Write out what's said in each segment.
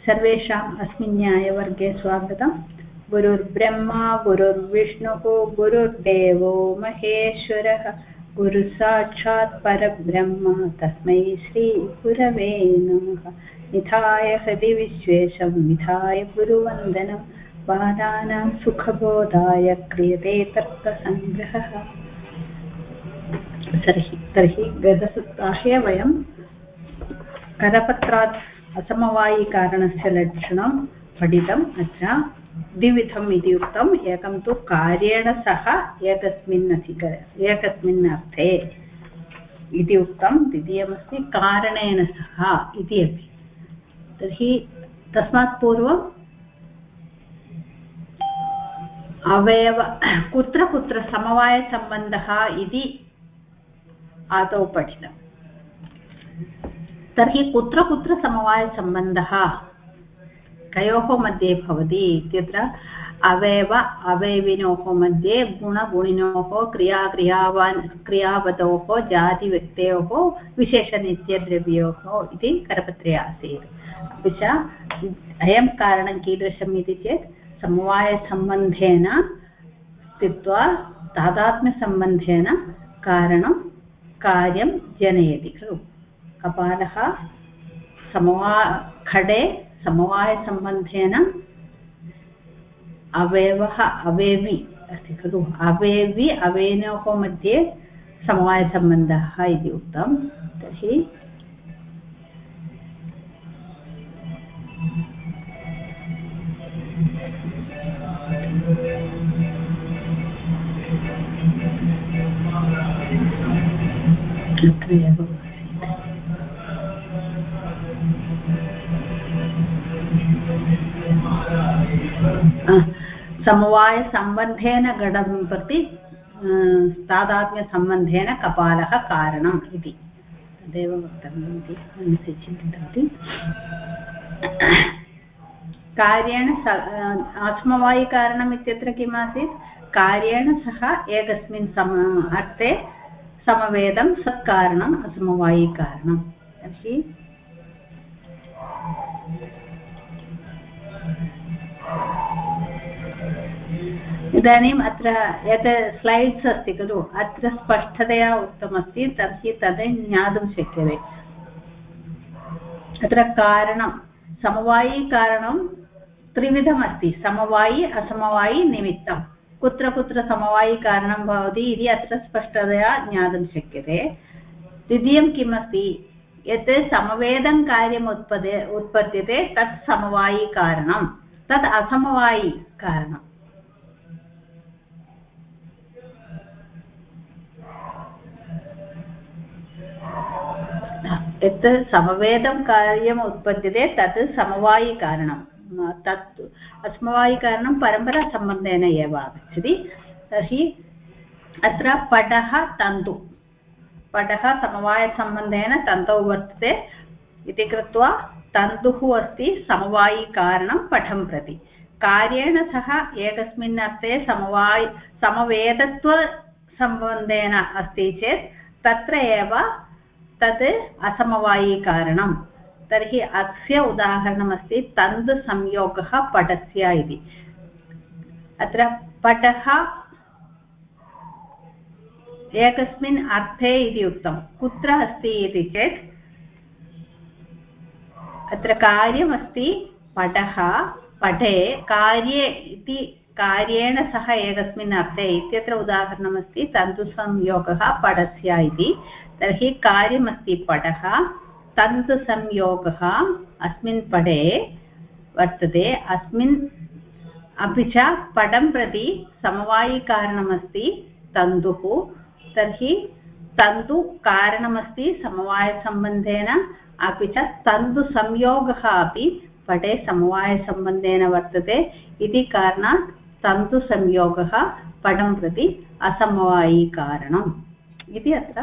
सर्वेषाम् अस्मिन् न्यायवर्गे स्वागतम्। गुरुर्ब्रह्मा गुरुर्विष्णुः गुरुर्देवो महेश्वरः गुरुसाक्षात् परब्रह्म तस्मै श्रीगुरवे नमः। निधाय हृदि विश्वेशं विधाय गुरुवन्दनं बालानां सुखबोधाय क्रियते तर्कसङ्ग्रहः। तर्हि गतसप्ताहे वयं करपत्रात् असमवायिकारणस्य लक्षणं पठितम्। अत्र द्विविधम् इति उक्तम्। एकं तु कार्येण सह एकस्मिन् अर्थे इति उक्तं, द्वितीयमस्ति कारणेन सह इति अपि। तर्हि तस्मात् पूर्वम् अवयव कुत्र कुत्र समवायसम्बन्धः इति आदौ पठितम्। तर्हि कुत्र कुत्र समवायसम्बन्धः कयोः मध्ये भवति इत्यत्र अवयविनोः मध्ये गुणगुणिनोः क्रियापदोः जातिव्यक्तयोः विशेषनित्यद्रव्योः इति करपत्रे आसीत्। अपि च अयं कारणं कीदृशम् इति चेत् समवायसम्बन्धेन स्थित्वा तादात्म्यसम्बन्धेन कारणं कार्यं जनयति खलु। कपालः घटे समवायसम्बन्धेन अवयवः अवयवी अस्ति खलु। अवयवी अवयविनोः मध्ये समवायसम्बन्धः इति उक्तं। तर्हि समवायसम्बन्धेन घटं प्रति तादात्म्यसम्बन्धेन कपालः कारणम् इति तदेव वक्तव्यम् इति मनसि चिन्तितवती। कार्येण असमवायिकारणम् इत्यत्र किम् आसीत्? कार्येण सह एकस्मिन् अर्थे समवेदं सत्कारणम् असमवायिकारणं। तर्हि इदानीम् अत्र यत् स्लैड्स् अस्ति खलु, अत्र स्पष्टतया उक्तमस्ति। तर्हि तद् ज्ञातुं शक्यते। अत्र कारणं समवायिकारणं त्रिविधमस्ति: समवायि असमवायि निमित्तं। कुत्र कुत्र समवायिकारणं भवति इति अत्र स्पष्टतया ज्ञातुं शक्यते। द्वितीयं किम् अस्ति? यत् समवेदं कार्यम् उत्पद्यते तत् समवायिकारणं, तत् असमवायिकारणम्। यत् समवेदं कार्यम् उत्पद्यते तत् समवायिकारणं, तत् असमवायिकारणं परम्परासम्बन्धेन एव आगच्छति। तर्हि अत्र पटः तन्तु, पटः समवायसम्बन्धेन तन्तौ वर्तते इति कृत्वा तन्तुः अस्ति समवायिकारणं पटं प्रति। कार्येण सह एकस्मिन् अर्थे समवेदत्वसम्बन्धेन अस्ति चेत् तत्र एव तद् असमवायिकारणं। तर्हि अस्य उदाहरणमस्ति तन्तुसंयोगः पटस्य इति। अत्र पटः एकस्मिन् अर्थे इति उक्तं। कुत्र अस्ति इति चेत् अत्र कार्यमस्ति पटः, पटे कार्ये इति कार्येण सह एकस्मिन् अर्थे इत्यत्र उदाहरणमस्ति तन्तुसंयोगः पटस्य इति। तर्हि कार्यमस्ति पटः, तन्तुसंयोगः अस्मिन् पटे वर्तते। अस्मिन् अपि च पटं प्रति समवायिकारणमस्ति तन्तुः। तर्हि तन्तुकारणमस्ति समवायसम्बन्धेन, अपि च तन्तुसंयोगः अपि पटे समवायसम्बन्धेन वर्तते इति कारणात् तन्तुसंयोगः पटं प्रति असमवायिकारणम् इति अत्र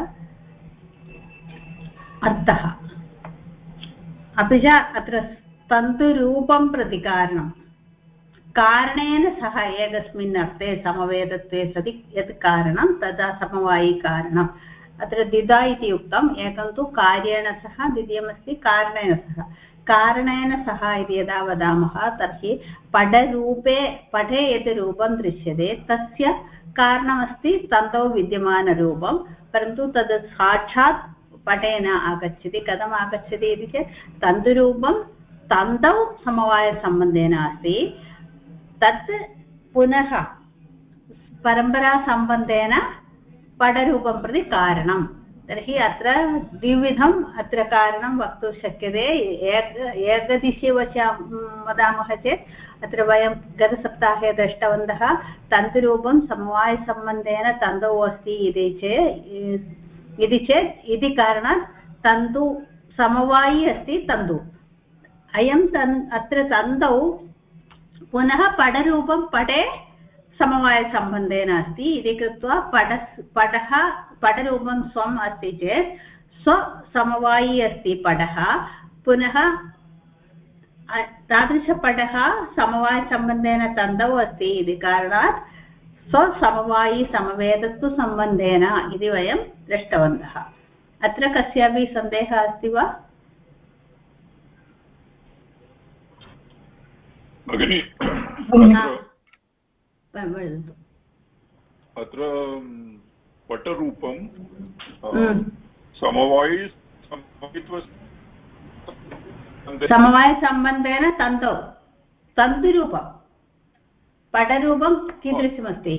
अर्थः। अपि च अत्र तन्तुरूपं प्रति कारणं, कारणेन सह एकस्मिन् अर्थे समवेदत्वे सति यत् कारणं तदा समवायिकारणम्। अत्र द्विधा इति उक्तम्। एकं तु कार्येण सह, द्वितीयमस्ति कारणेन सह। कारणेन सह इति यदा वदामः तर्हि पटे यत् रूपं दृश्यते तस्य कारणमस्ति तन्तौ विद्यमानरूपं, परन्तु तद् साक्षात् पटे न आगच्छति. कथम् आगच्छति इति चेत् तन्तुरूपं तन्तौ समवायसम्बन्धेन अस्ति, तत् पुनः परम्परासम्बन्धेन पटरूपं प्रति कारणं. तर्हि अत्र द्विविधम् अत्र कारणं वक्तुं शक्यते. एकदिशीयवशात् वदामः चेत् अत्र वयं गतसप्ताहे दृष्टवन्तः तन्तुरूपं समवायसम्बन्धेन तन्तौ अस्ति इति चेत् इति कारणात् तन्तु समवायी अस्ति तन्तु. अत्र तन्तौ पुनः पटरूपं पटे समवायसम्बन्धेन अस्ति इति कृत्वा पटरूपं स्वम् अस्ति चेत् स्वसमवायी अस्ति पटः. पुनः तादृशपटः समवायसम्बन्धेन तन्तौ अस्ति इति कारणात् स्वसमवायी समवेदत्वसम्बन्धेन इति वयं दृष्टवन्तः. अत्र कस्यापि सन्देहः अस्ति वा भगिनी? अत्र पटरूपं समवायसम्बन्धेन तन्तौ तन्तुरूपं पटरूपं कीदृशमस्ति?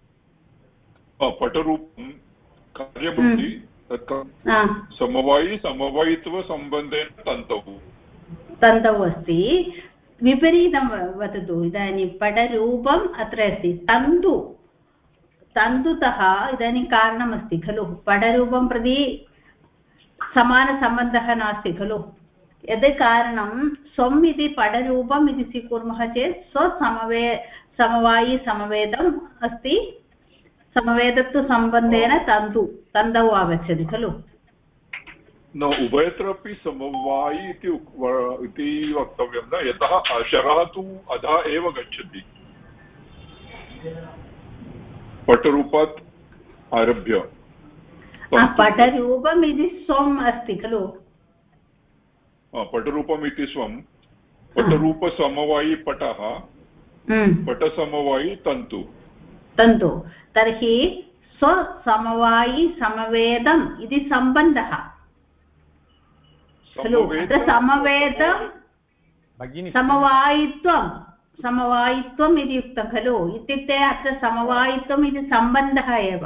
पटरूपं कार्यमस्ति तत् समवायित्वसम्बन्धेन तन्तौ अस्ति. विपरीतं वदतु. इदानीं पटरूपम् अत्र अस्ति, तन्तुतः इदानीं कारणमस्ति खलु. पटरूपं प्रति समानसम्बन्धः नास्ति खलु. यद् कारणं स्वम् इति पटरूपम् इति स्वीकुर्मः चेत् समवायी समवेदम् अस्ति, समवेदत्वसम्बन्धेन तन्तौ आगच्छति खलु. न उभयत्रापि समवायी इति वक्तव्यं न, यतः शरः तु अधः एव गच्छति पटरूपात् आरभ्य. पटरूपम् इति स्वम् अस्ति खलु. पटरूपम् इति स्वं, पटरूपसमवायी पटः, पटसमवायी तन्तु. तर्हि स्वसमवायी समवेदम् इति सम्बन्धः खलु. अत्र समवेदं समवायित्वम् इति उक्तं खलु. इत्युक्ते अत्र समवायित्वम् इति सम्बन्धः एव,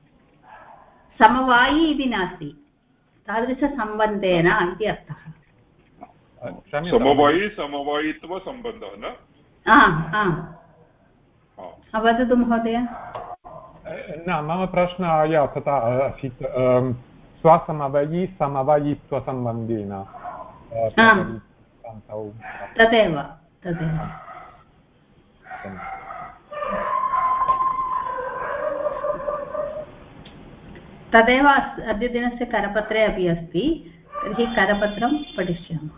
समवायी इति नास्ति, तादृशसम्बन्धेन इति अर्थः. समवायित्वसम्बन्धः न. वदतु महोदय. न, मम प्रश्नः तथा आसीत्, स्वसमवायी समवायित्वसम्बन्धेन तदेव अद्यदिनस्य करपत्रे अपि अस्ति. तर्हि करपत्रं पठिष्यामः.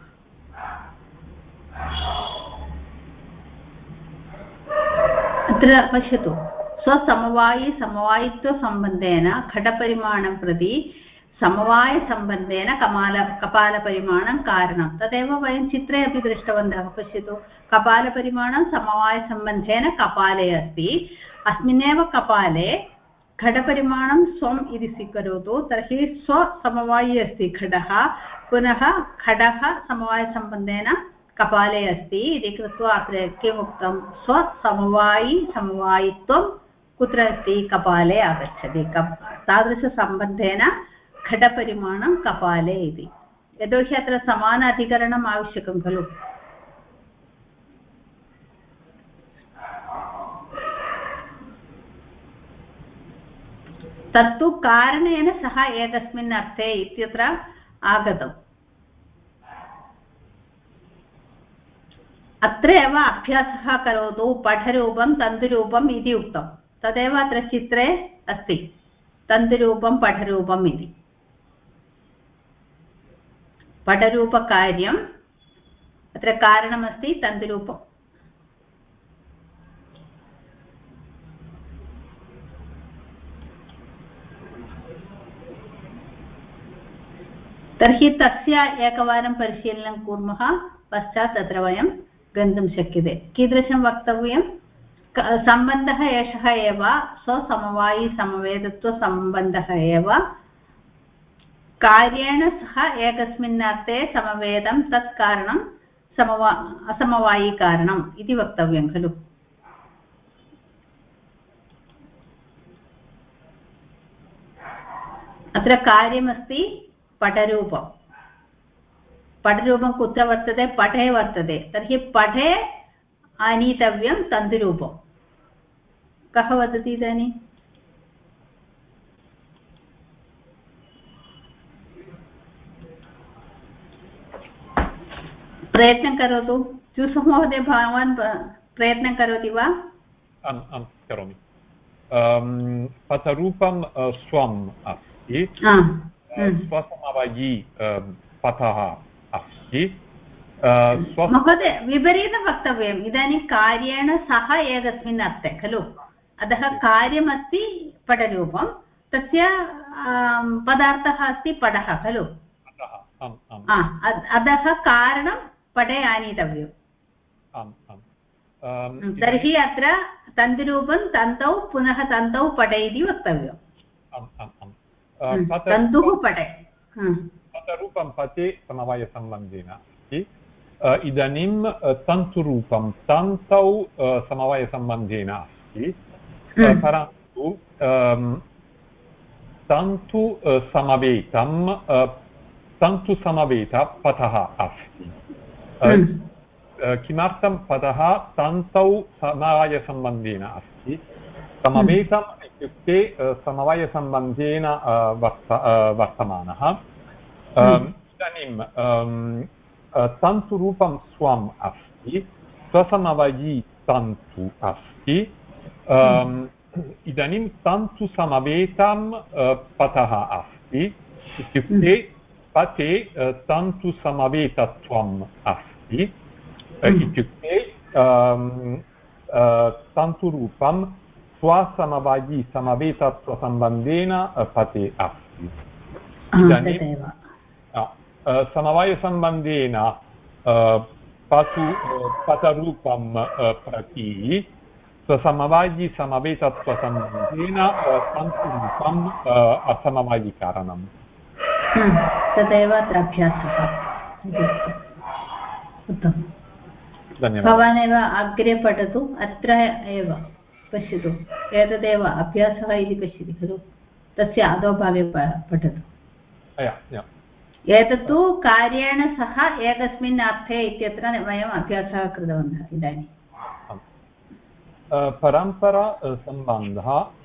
अत्र पश्यतु. स्वसमवायी समवायित्वसम्बन्धेन घटपरिमाणं प्रति समवायसम्बन्धेन कपालपरिमाणं कारणं. तदेव वयं चित्रे अपि दृष्टवन्तः. पश्यतु, कपालपरिमाणं समवायसम्बन्धेन कपाले अस्ति. अस्मिन्नेव कपाले घटपरिमाणं स्वम् इति स्वीकरोतु. तर्हि स्वसमवायी अस्ति घटः, पुनः घटः समवायसम्बन्धेन कपाले अस्ति इति कृत्वा अत्र किमुक्तं? स्वसमवायी समवायित्वं कुत्र अस्ति? कपाले आगच्छति. तादृशसम्बन्धेन घटपरिमाणं कपाले इति. यतोहि अत्र समान अधिकरणम् आवश्यकं खलु. तत्तु कारणेन सह एकस्मिन् अर्थे इत्यत्र आगतम्. अत्र एव अभ्यासः करोतु. पठरूपं तन्तुरूपम् इति उक्तं, तदेव अत्र चित्रे अस्ति. तन्तुरूपं पठरूपम् इति पठरूपकार्यम्. अत्र कारणमस्ति तन्तुरूपम्. तर्हि तस्य एकवारं परिशीलनं कुर्मः पश्चात् तत्र वयं गन्तुं शक्यते कीदृशं वक्तव्यं सम्बन्धः एषः एव स्वसमवायिसमवेदत्वसम्बन्धः एव कार्येण सह एकस्मिन् अर्थे समवेदं तत् कारणं असमवायिकारणम् इति वक्तव्यं खलु अत्र कार्यमस्ति पटरूपं पटरूपं कुत्र वर्तते पटे वर्तते तर्हि पटे आनीतव्यं तन्तुरूपं कः वदति इदानीं प्रयत्नं करोतु जूसु महोदय भवान् प्रयत्नं करोति वा आम् आम् करोमि पटरूपं स्वम् अस्ति स्वसमवायी पटः अस्ति महोदय विपरीतं वक्तव्यम् इदानीं कार्येण सह एकस्मिन् अर्थे खलु अतः कार्यमस्ति पटरूपं तस्य पदार्थः अस्ति पटः खलु अतः कारणं पटे आनीतव्यम् तर्हि अत्र तन्तुरूपं तन्तौ पुनः तन्तौ पटे इति वक्तव्यम् तन्तुः पटे पटरूपं पटे समवायसम्बन्धेन अस्ति इदानीं तन्तुरूपं तन्तौ समवायसम्बन्धेन अस्ति परन्तु तन्तुसमवेत पटः अस्ति किमर्थं पटः तन्तौ समवायसम्बन्धेन अस्ति समवेतम् इत्युक्ते समवायसम्बन्धेन वर्तमानः इदानीं तन्तुरूपं स्वम् अस्ति स्वसमवायी तन्तु अस्ति इदानीं तन्तुसमवेतं पटः अस्ति इत्युक्ते पटे तन्तुसमवेतत्वम् अस्ति इत्युक्ते तन्तुरूपं स्वसमवायी समवेतत्वसम्बन्धेन पटे अस्ति इदानीं समवायसम्बन्धेन पटरूपं प्रति स्वसमवायी समवेतत्वसम्बन्धेन तन्तुरूपम् असमवायिकारणम् तदेव अत्र अभ्यासः उत्तमं धन्यवादः भवानेव अग्रे पठतु अत्र एव पश्यतु एतदेव अभ्यासः इति पश्यति खलु तस्य अधोभागे पठतु एतत्तु कार्येण सह एकस्मिन् अर्थे इत्यत्र वयम् अभ्यासः कृतवन्तः इदानीं परम्परासम्बन्धः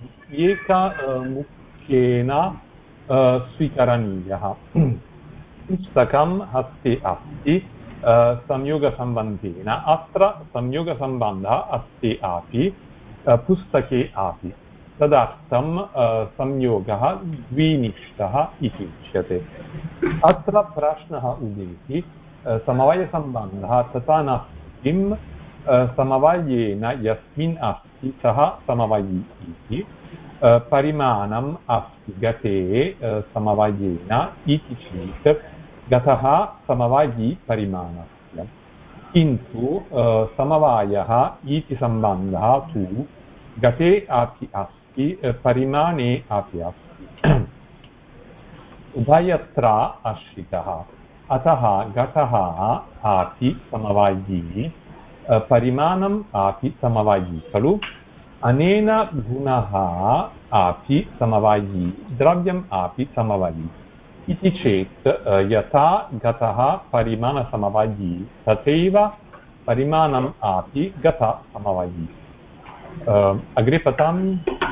मुख्येन स्वीकरणीयः पुस्तकं हस्ते अस्ति संयोगसम्बन्धेन अत्र संयोगसम्बन्धः अस्ति अपि पुस्तके अपि तदर्थं संयोगः द्विनिष्ठः इति उच्यते अत्र प्रश्नः उदेति समवायसम्बन्धः तथा नास्ति किं समवायेन यस्मिन् अस्ति सः समवायी इति परिमाणम् अस्ति गते समवायेन इति चेत् गतः समवायी परिमाणस्य किन्तु समवायः इति सम्बन्धः तु गते अपि अस्ति परिमाणे अपि अस्ति उभयत्र आश्रितः अतः घटः अपि समवायी परिमाणम् अपि समवायी खलु अनेन गुणः अपि समवायी द्रव्यम् अपि समवायी इति चेत् यथा घटः परिमाणसमवायी तथैव परिमाणम् अपि घटसमवायी अग्रे पठामि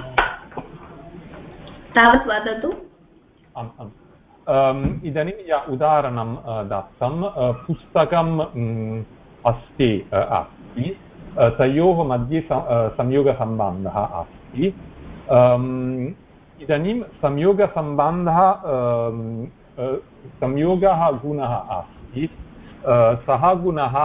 तावत् वदतु आम् आम् इदानीं उदाहरणं दत्तं पुस्तकम् अस्ति अस्ति तयोः मध्ये संयोगसम्बन्धः अस्ति इदानीं संयोगसम्बन्धः संयोगः गुणः अस्ति सः गुणः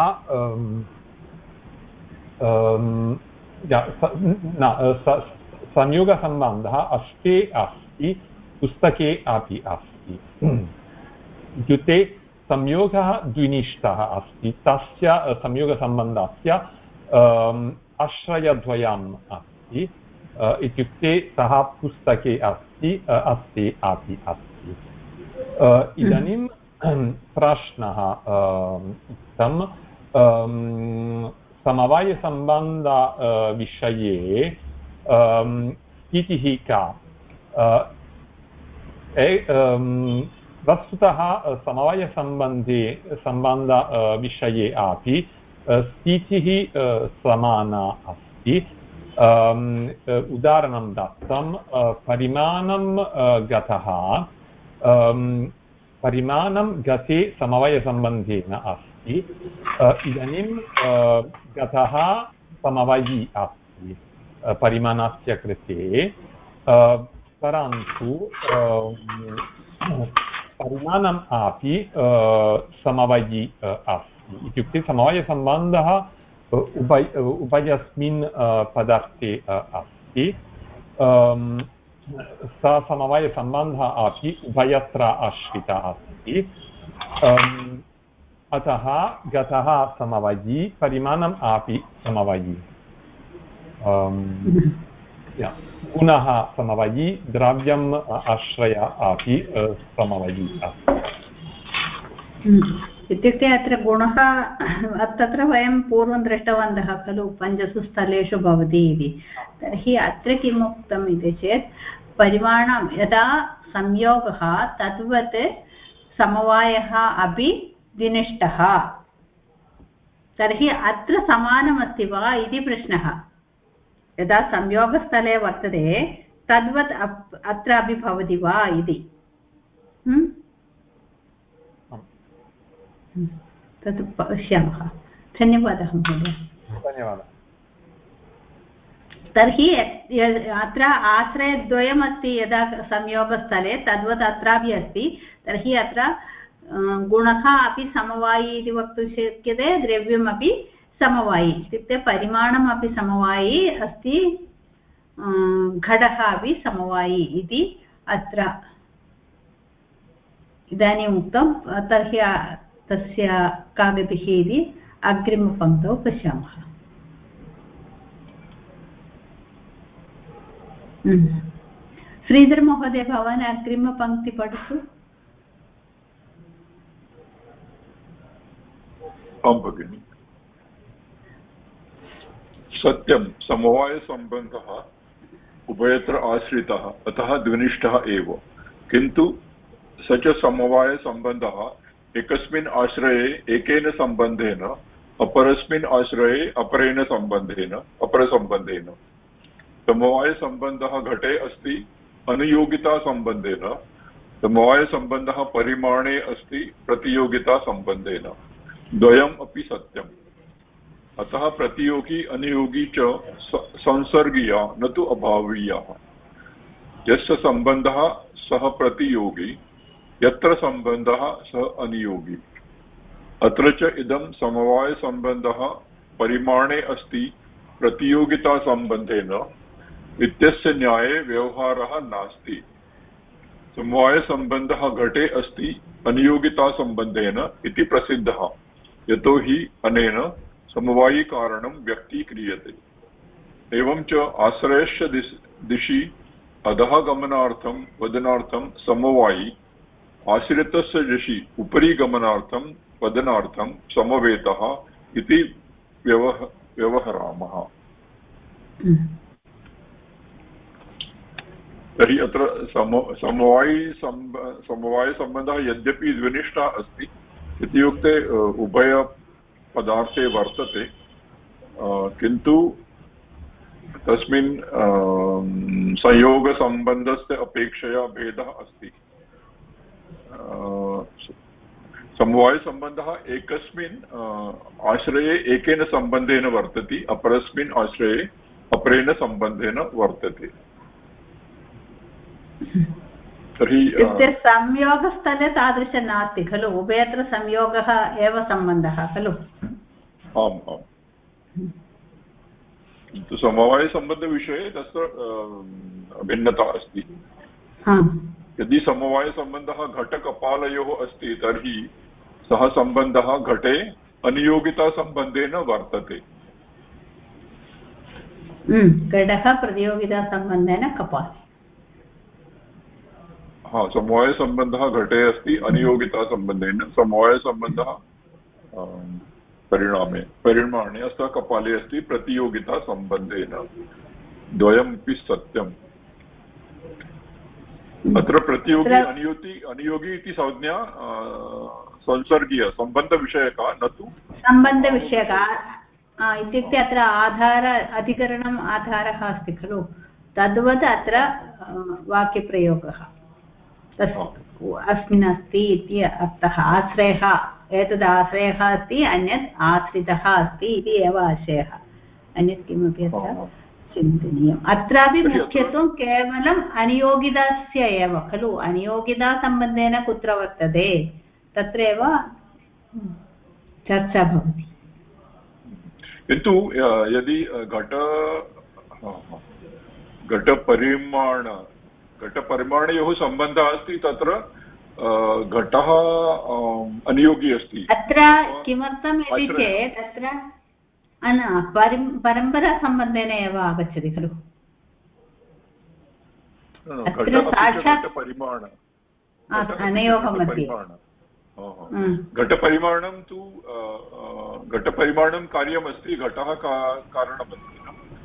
संयोगसम्बन्धः अस्ति पुस्तके अपि अस्ति इत्युक्ते संयोगः द्विनिष्ठः अस्ति तस्य संयोगसम्बन्धस्य आश्रयद्वयम् अस्ति इत्युक्ते सः पुस्तके अस्ति अपि अस्ति इदानीं प्रश्नः उक्तं समवायसम्बन्ध विषये स्थितिः का वस्तुतः समवायसम्बन्ध विषये अपि स्थितिः समाना अस्ति उदाहरणं दत्तं परिमाणं गतः परिमाणं गते समवायसम्बन्धेन अस्ति इदानीं गतः समवायी अस्ति परिमाणस्य कृते परन्तु परिमाणम् अपि समवायी अस्ति इत्युक्ते समवायसम्बन्धः उभयस्मिन् पदार्थे अस्ति स समवायसम्बन्धः अपि उभयत्र आश्रितः अस्ति अतः गतः समवायी परिमाणम् अपि समवायी गुणः समवायी द्रव्यम् आश्रय अपि समवायी अस्ति इत्युक्ते अत्र गुणः तत्र वयं पूर्वं दृष्टवन्तः खलु 5 स्थलेषु भवति इति तर्हि अत्र किम् उक्तम् इति चेत् परिमाणं यदा संयोगः तद्वत् समवायः अपि विनिष्टः तर्हि अत्र समानमस्ति वा इति प्रश्नः यदा संयोगस्थले वर्तते तद्वत् अत्र अपि भवति वा इति तत् पश्यामः धन्यवादः महोदय धन्यवादः तर्हि अत्र आश्रयद्वयमस्ति यदा संयोगस्थले तद्वत् अत्रापि अस्ति तर्हि अत्र गुणः अपि समवायी इति वक्तुं शक्यते द्रव्यमपि समवायी इत्युक्ते परिमाणमपि समवायी अस्ति घटः अपि समवायी इति अत्र इदानीम् उक्तं तर्हि तस्य का गतिः इति अग्रिमपङ्क्तौ पश्यामः श्रीधर महोदय भवान् अग्रिमपङ्क्ति पठतु आं भगिनि सत्यं समवायसम्बन्धः उभयत्र आश्रितः अतः द्विनिष्ठः एव किन्तु स च समवायसम्बन्धः एकस्मिन् आश्रये एकेन सम्बन्धेन अपरस्मिन् आश्रये अपरसम्बन्धेन समवायसम्बन्धः घटे अस्ति अनुयोगितासम्बन्धेन समवायसम्बन्धः परिमाणे अस्ति प्रतियोगितासम्बन्धेन द्वयम् अपि सत्यम् अतः प्रतियोगी अनुयोगी च संसर्गीया न तु अभावीयः यस्य सम्बन्धः सः प्रतियोगी यत्र सम्बन्धः सः अनुयोगी अत्र च इदं समवायसम्बन्धः परिमाणे अस्ति प्रतियोगितासम्बन्धेन इत्यस्य न्याये व्यवहारः नास्ति समवायसम्बन्धः घटे अस्ति अनुयोगितासम्बन्धेन इति प्रसिद्धः यतोहि अनेन समवायिकारणं व्यक्तीक्रियते एवं च आश्रयस्य दिशि अधः गमनार्थं वदनार्थं समवायी आश्रितस्य दिशि उपरि गमनार्थं वदनार्थं समवेतः इति व्यवहरामः तर्हि अत्र समवायसम्बन्धः यद्यपि द्विनिष्ठः अस्ति इत्युक्ते उभयपदार्थे वर्तते किन्तु तस्मिन् संयोगसम्बन्धस्य अपेक्षया भेदः अस्ति समवायसम्बन्धः एकस्मिन् आश्रये एकेन सम्बन्धेन वर्तते अपरस्मिन् आश्रये अपरेण सम्बन्धेन वर्तते तर्हि संयोगस्थले तादृशं नास्ति खलु उभयत्र संयोगः एव सम्बन्धः खलु आम् आम् किन्तु समवायसम्बन्धविषये तस्य भिन्नता अस्ति यदि समवायसम्बन्धः घटकपालयोः अस्ति तर्हि सः सम्बन्धः घटे अनियोगितासम्बन्धेन वर्तते। घटः प्रतियोगितासम्बन्धेन कपाले। हा, समवायसम्बन्धः घटे अस्ति अनियोगितासम्बन्धेन, समवायसम्बन्धः परिमाणे अस्य कपाले अस्ति प्रतियोगितासम्बन्धेन। द्वयमपि सत्यम्। अत्र प्रतियोगी अनियोगी इति संज्ञा संसर्गीय सम्बन्धविषयका, न तु सम्बन्धविषयका इत्युक्ते अत्र अधिकरणम् आधारः अस्ति खलु, तद्वत् अत्र वाक्यप्रयोगः अस्मिन् अस्ति इति अर्थः। आश्रयः, एतद् आश्रयः अस्ति, अन्यत् आश्रितः अस्ति इति एव आशयः, अन्यत् किमपि अत्र चिन्तनीयम्। अत्रापि मुख्यत्वं केवलम् अनियोगितस्य एव खलु, अनियोगितासम्बन्धेन कुत्र वर्तते तत्रैव चर्चा भवति। किन्तु यदि घटपरिमाणयोः सम्बन्धः अस्ति, तत्र घटः अनियोगी अस्ति। अत्र किमर्थम् इति चेत् अत्र परम्परासम्बन्धेन एव आगच्छति खलु। घटपरिमाणं तु घटपरिमाणं कार्यमस्ति, घटः कारणमस्ति।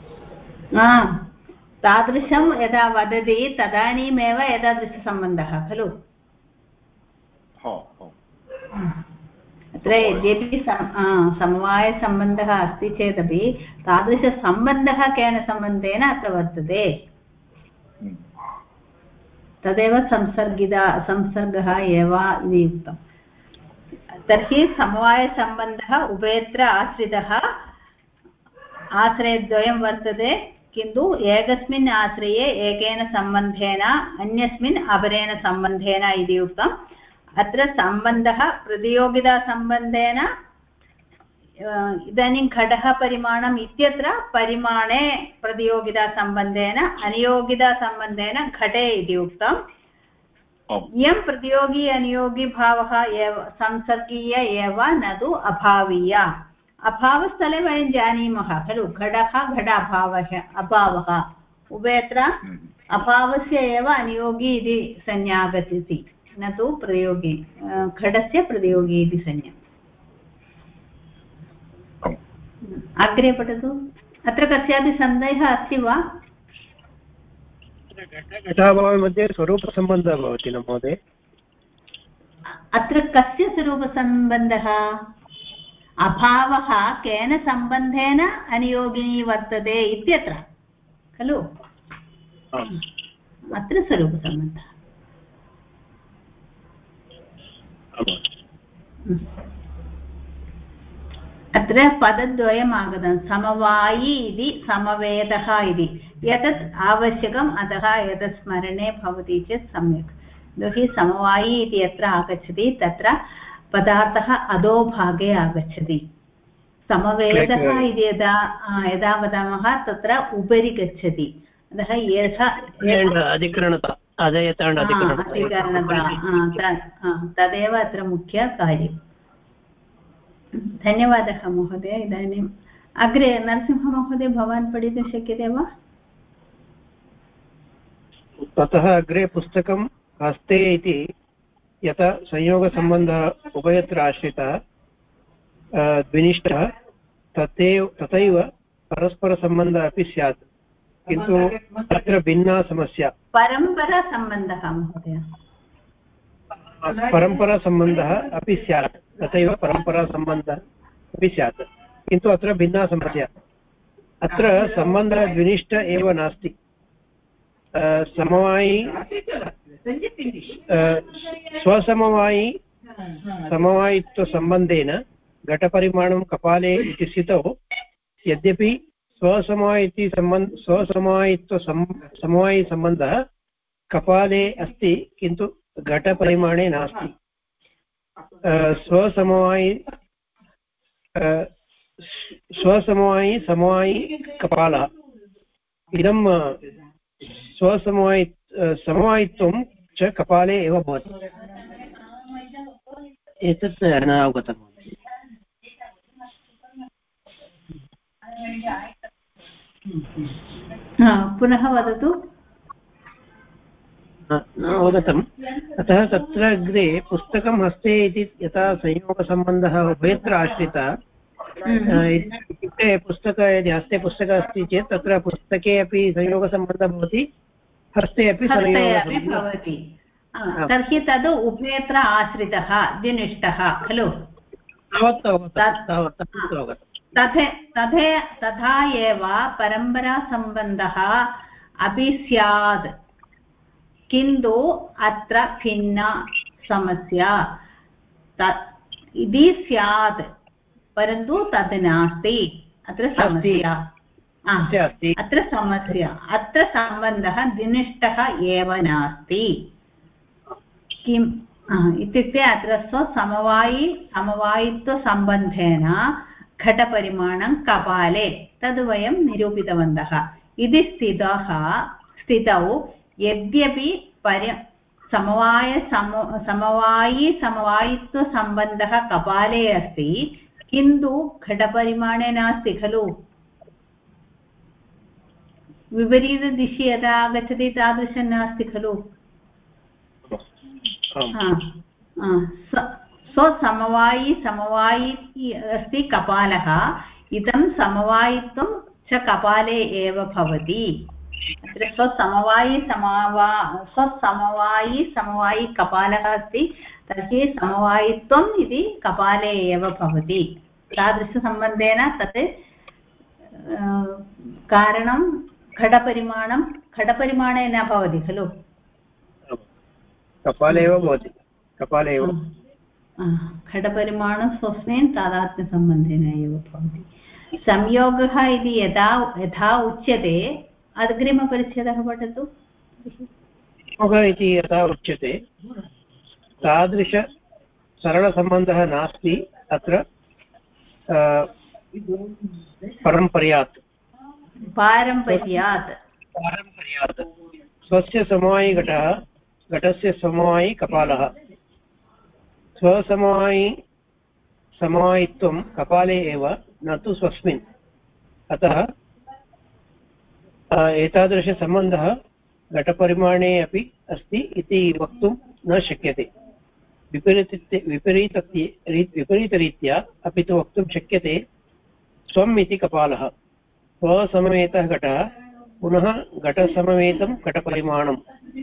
तादृशं यदा वदति तदानीमेव एतादृशसम्बन्धः खलु। अत्र यद्यपि समवायसम्बन्धः अस्ति चेदपि तादृशसम्बन्धः केन सम्बन्धेन अत्र वर्तते, तदेव संसर्गः एव इति उक्तम्। तर्हि समवायसम्बन्धः उभयत्र आश्रितः, आश्रयद्वयं वर्तते, किन्तु एकस्मिन् आश्रये एकेन सम्बन्धेन, अन्यस्मिन् अपरेण सम्बन्धेन इति उक्तम्। अत्र सम्बन्धः प्रतियोगितासम्बन्धेन, इदानीं घटः परिमाणम् इत्यत्र परिमाणे प्रतियोगितासम्बन्धेन, अनियोगितासम्बन्धेन घटे इति उक्तम्। इयं प्रतियोगी अनियोगी भावः एव संसर्गीय एव, न तु अभावीय। अभावस्थले वयं जानीमः खलु, घटः अभावः, उभयत्र अभावस्य एव अनियोगी इति संज्ञा आगच्छति, न तु प्रतियोगी, घटस्य प्रतियोगी इति संज्ञा। अग्रे पठतु। अत्र कस्यापि सन्देहः अस्ति वा? घटाभावः मध्ये स्वरूपसम्बन्धः भवति न महोदय? अत्र कस्य स्वरूपसम्बन्धः? अभावः केन सम्बन्धेन अनियोगिनी वर्तते इत्यत्र खलु, अत्र स्वरूपसम्बन्धः। अत्र पदद्वयम् आगतं, समवायी इति समवेदः इति। एतत् आवश्यकम्, अतः एतत् स्मरणे भवति चेत् सम्यक्। यतोहि समवायी इति यत्र आगच्छति तत्र पदार्थः अधोभागे आगच्छति। समवेदः इति यदा वदामः तत्र उपरि गच्छति, अतः अधिकरणता तदेव अत्र मुख्यकार्यम्। धन्यवादः महोदय। इदानीम् अग्रे नरसिंहमहोदय, भवान् पठितुं शक्यते वा? ततः अग्रे पुस्तकं हस्ते इति यथा संयोगसम्बन्धः उभयत्र आश्रितः द्विनिष्ठः, तथैव परस्परसम्बन्धः अपि स्यात्, किन्तु अत्र भिन्ना समस्या। परम्परासम्बन्धः महोदय, परम्परासम्बन्धः अपि स्यात्, तथैव परम्परासम्बन्धः अपि स्यात्, किन्तु अत्र भिन्ना समस्या। अत्र सम्बन्धः द्विनिष्ठ एव नास्ति। समवायित्वसम्बन्धेन घटपरिमाणं कपाले इति स्थितौ, यद्यपि समवायिसम्बन्धः कपाले अस्ति, किन्तु घटपरिमाणे नास्ति। समवायि कपालः, इदं समवायित्वं च कपाले एव भवति। एतत् न अवगतम्। पुनः वदतु। न अवगतम्। अतः तत्र अग्रे पुस्तकं हस्ते इति यथा संयोगसम्बन्धः उभयत्र आश्रितः इत्युक्ते यदि हस्ते पुस्तकम् अस्ति चेत् तत्र पुस्तके अपि संयोगसम्बन्धः भवति, हस्ते अपि संयोगसम्बन्धः भवति। तर्हि तद् उभयत्र आश्रितः द्विनिष्ठः खलु। तथा एव परम्परासम्बन्धः अपि स्यात्, किन्तु अत्र भिन्ना समस्या इति स्यात्, परन्तु तद् नास्ति। अत्र समस्या अत्र सम्बन्धः द्विनिष्ठः एव नास्ति। किम् इत्युक्ते अत्र समवायित्वसम्बन्धेन घटपरिमाणं कपाले तद् वयं निरूपितवन्तः। इति स्थितौ यद्यपि समवायित्वसम्बन्धः कपाले अस्ति, किन्तु घटपरिमाणे नास्ति खलु। विपरीतदिशि यदा आगच्छति तादृशं नास्ति खलु। समवायी अस्ति कपालः, इदं समवायित्वं च कपाले एव भवति। अत्र समवायी कपालः अस्ति, तर्हि समवायित्वम् इति कपाले एव भवति। तादृशसम्बन्धेन तत् कारणं घटपरिमाणे न भवति खलु। कपाले एव भवति। कपाले एव घटपरिमाणं स्वस्मिन् तादात्म्यसम्बन्धेन एव भवति। संयोगः इति यथा उच्यते, अग्रिमपरिच्छेदः पठतु। संयोगः इति यथा उच्यते तादृशसरलसम्बन्धः नास्ति अत्र पारम्पर्यात् स्वस्य समवायी घटस्य समवायी कपालः, समवायित्वं कपाले एव न तु स्वस्मिन्। अतः एतादृशसम्बन्धः घटपरिमाणे अपि अस्ति इति वक्तुं न शक्यते। विपरीतरीत्या अपि तु वक्तुं शक्यते स्वम् इति कपालः, स्वसमवेतः घटः, पुनः घटसमवेतं घटपरिमाणं,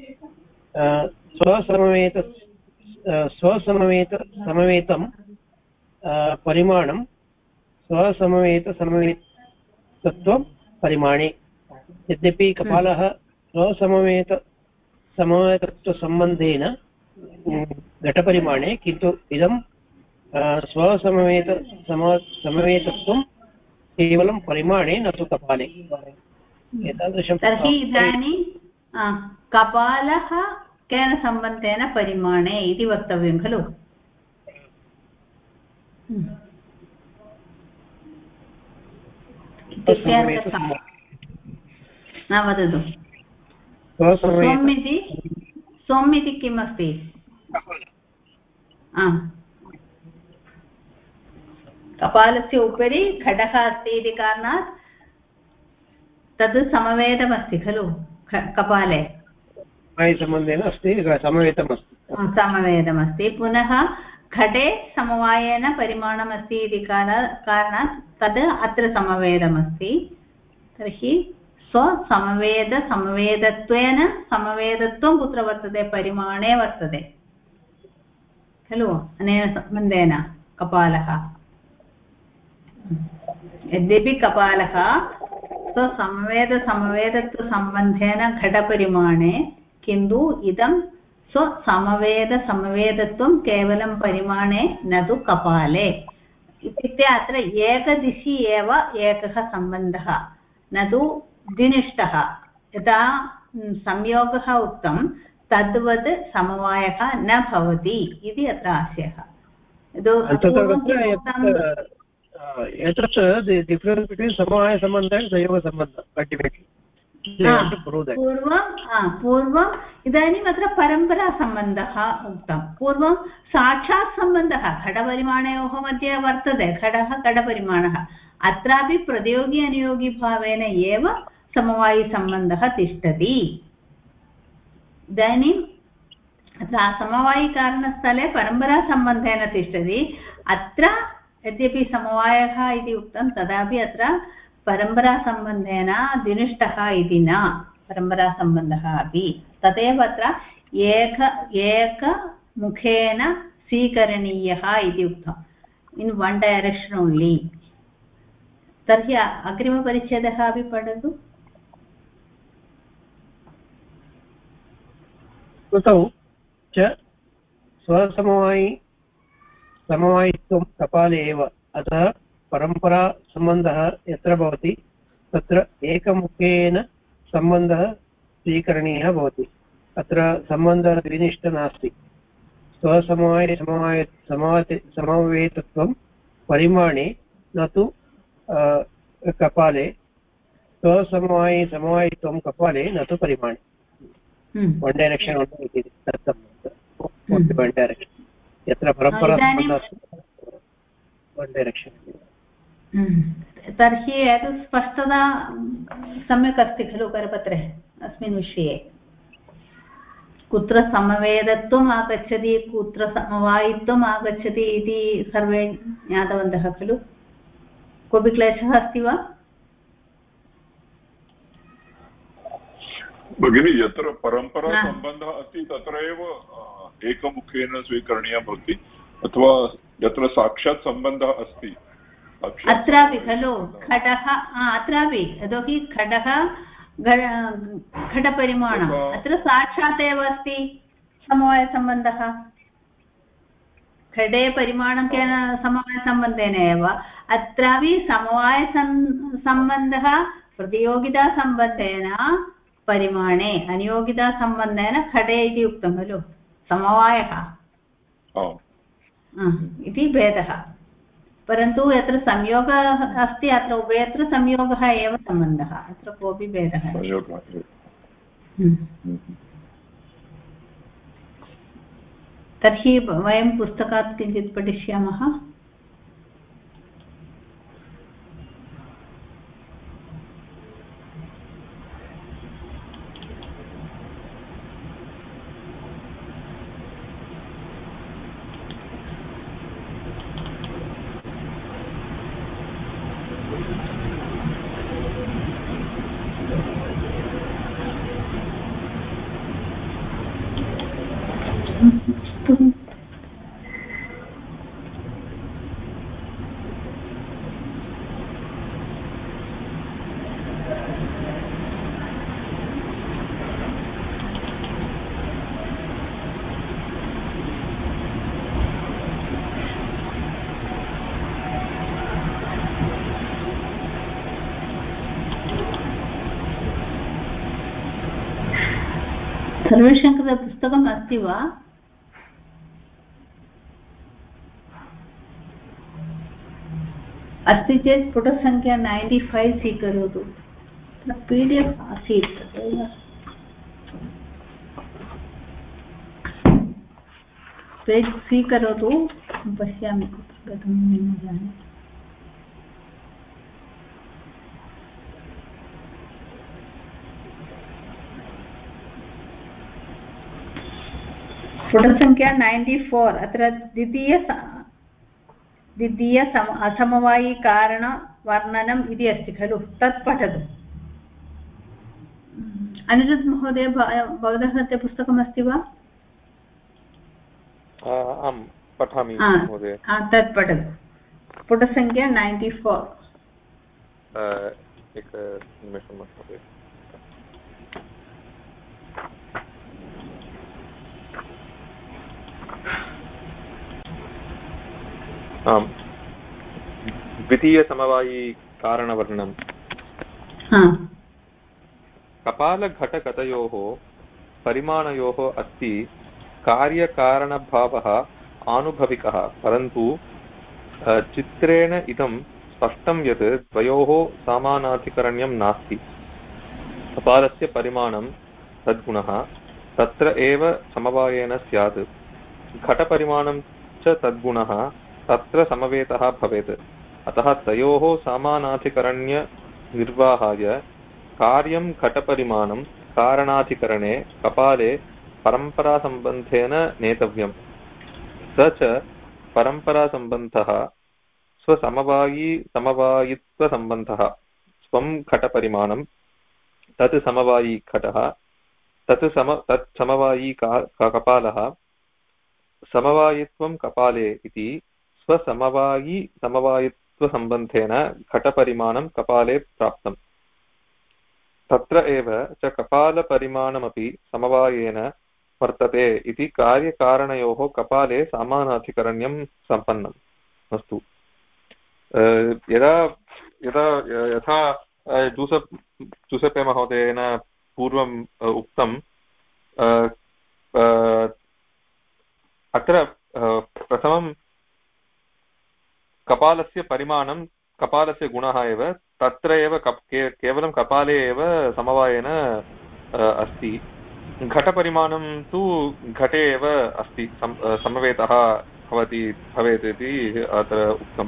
स्वसमवेतं परिमाणं स्वसमवेतत्वं परिमाणे। यद्यपि कपालः स्वसमवेतत्वसम्बन्धेन घटपरिमाणे, किन्तु इदं समवेतत्वं केवलं परिमाणे न तु कपाले। एतादृशं। तर्हि इदानीं कपालः केन सम्बन्धेन परिमाणे इति वक्तव्यं खलु। वदतु। स्वम् इति किम् अस्ति? कपालस्य उपरि घटः अस्ति इति कारणात् तद् समवेतमस्ति खलु। कपाले सम्बन्धेन अस्ति, समवेतमस्ति। पुनः घटे समवायेन परिमाणमस्ति इति कारणात् तद् अत्र समवेतमस्ति। तर्हि समवेतत्वेन समवेतत्वं कुत्र वर्तते? परिमाणे वर्तते खलु। अनेन सम्बन्धेन कपालः, यद्यपि कपालः समवेतत्वसम्बन्धेन घटपरिमाणे, किन्तु इदं समवेतत्वं केवलं परिमाणे न तु कपाले। इत्युक्ते अत्र एकदिशि एव एकः सम्बन्धः, न तु द्विनिष्ठः। यदा संयोगः उक्तं तद्वत् समवायः न भवति इति अत्र आशयः। डिफरेन्स् बिट्वीन् समवायसम्बन्धः एण्ड् संयोगसम्बन्धः अल्टिमेट्लि पूर्वम् इदानीम् अत्र परम्परासम्बन्धः उक्तं पूर्वं साक्षात् सम्बन्धः घटपरिमाणयोः मध्ये वर्तते घटः घटपरिमाणः अत्रापि प्रतियोगी अनुयोगिभावेन एव समवायिसम्बन्धः तिष्ठति इदानीम् अत्र समवायिकारणस्थले परम्परासम्बन्धेन तिष्ठति अत्र यद्यपि समवायः इति उक्तं तदापि अत्र परम्परासम्बन्धेन विनिष्टः इति न परम्परासम्बन्धः अपि तदेव अत्र एकमुखेन स्वीकरणीयः इति उक्तम् इन् वन् डैरेक्षन् ओन्लि तर्हि अग्रिमपरिच्छेदः अपि पठतु कृतौ च समवायित्वं कपाले एव अतः परम्परासम्बन्धः यत्र भवति तत्र एकमुखेन सम्बन्धः स्वीकरणीयः भवति अत्र सम्बन्धः विनिष्टः नास्ति समवेतत्वं परिमाणे न तु कपाले समवायित्वं कपाले न तु परिमाणे वन् डैरेक्षन् इति तत्सम्बन्धः वन् डैरेक्षन् यत्र परम्परासम्बन्धः अस्ति वन् डैरेक्षन् तर्हि एतत् स्पष्टता सम्यक् अस्ति खलु करपत्रे अस्मिन् विषये कुत्र समवेदत्वम् आगच्छति कुत्र समवायित्वम् आगच्छति इति सर्वे ज्ञातवन्तः खलु कोऽपि क्लेशः अस्ति वा भगिनी यत्र परम्परासम्बन्धः अस्ति तत्र एव एकमुखेन स्वीकरणीयः भवति अथवा यत्र साक्षात् सम्बन्धः अस्ति अत्रापि खलु घटः अत्रापि यतोहि घटः घटपरिमाणम् अत्र साक्षात् एव अस्ति समवायसम्बन्धः घटे परिमाणं केन समवायसम्बन्धेन एव अत्रापि समवायसम्बन्धः प्रतियोगितासम्बन्धेन परिमाणे अनियोगितासम्बन्धेन घटे इति उक्तं खलु समवायः इति भेदः परन्तु यत्र संयोगः अस्ति अत्र उभयत्र संयोगः एव सम्बन्धः अत्र कोऽपि भेदः तर्हि वयं पुस्तकात् किञ्चित् पठिष्यामः सर्वेषां कृते पुस्तकम् अस्ति वा अस्ति चेत् पुटसङ्ख्या 95 स्वीकरोतु PDF आसीत् तदेव पेज् स्वीकरोतु पश्यामि कुत्र गतं न जाने पुटसङ्ख्या 94 अत्र द्वितीय असमवायिकारणवर्णनम् इति अस्ति खलु तत् पठतु अनिरुद्ध महोदय भवतः हस्ते पुस्तकमस्ति वा आं पठामि महोदय तत् पठतु पुटसङ्ख्या 94 एकनिमेषं महोदय आम् द्वितीयसमवायिकारणवर्णनं कपालघटकतयोः परिमाणयोः अस्ति कार्यकारणभावः आनुभविकः परन्तु चित्रेण इदं स्पष्टं यत् द्वयोः समानाधिकरण्यं नास्ति कपालस्य परिमाणं तद्गुणः तत्र एव समवायेन स्यात् घटपरिमाणं च तद्गुणः तत्र समवेतः भवेत् अतः तयोः समानाधिकरण्यनिर्वाहाय कार्यं घटपरिमाणं कारणाधिकरणे कपाले परम्परासम्बन्धेन नेतव्यम् स च परम्परासम्बन्धः स्वसमवायी समवायित्वसम्बन्धः स्वं घटपरिमाणं तत् समवायी घटः तत् समवायी कपालः समवायित्वं कपाले इति स्वसमवायी समवायित्वसम्बन्धेन घटपरिमाणं कपाले प्राप्तम् तत्र एव च कपालपरिमाणमपि समवायेन वर्तते इति कार्यकारणयोः कपाले समानाधिकरण्यं सम्पन्नम् अस्तु यथा जूसप्पे महोदयेन पूर्वम् उक्तम् अत्र प्रथमं कपालस्य परिमाणं कपालस्य गुणः एव तत्र एव केवलं कपाले एव समवायेन अस्ति घटपरिमाणं तु घटे एव अस्ति समवेतः भवेत् इति अत्र उक्तं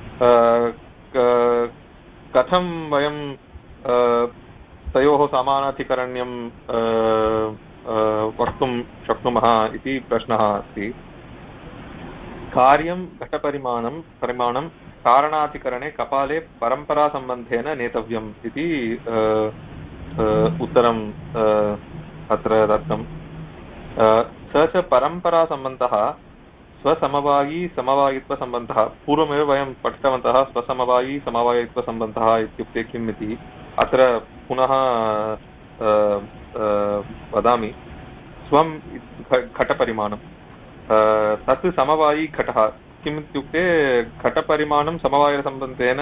कथं वयं तयोः समानाधिकरण्यं वक्तुं शक्नुमः इति प्रश्नः अस्ति कार्यं घटपरिमाणं कारणाधिकरणे कपाले परम्परासम्बन्धेन नेतव्यम् इति उत्तरम् अत्र दत्तं स च परम्परासम्बन्धः स्वसमवायी समवायित्वसम्बन्धः पूर्वमेव वयं पठितवन्तः स्वसमवायी समवायित्वसम्बन्धः इत्युक्ते किम् इति अत्र पुनः वदामि स्वं घटपरिमाणं तत् समवायी घटः किम् इत्युक्ते घटपरिमाणं समवायसम्बन्धेन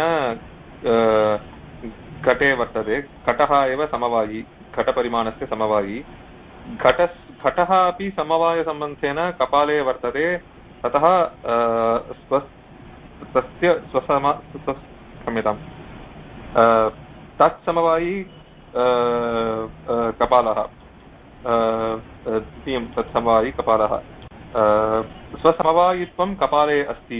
घटे वर्तते घटः एव समवायी घटपरिमाणस्य समवायी घटः अपि समवायसम्बन्धेन कपाले वर्तते ततः तस्य क्षम्यतां तत्समवायी कपालः द्वितीयं तत्समवायी कपालः स्वसमवायित्वं कपाले अस्ति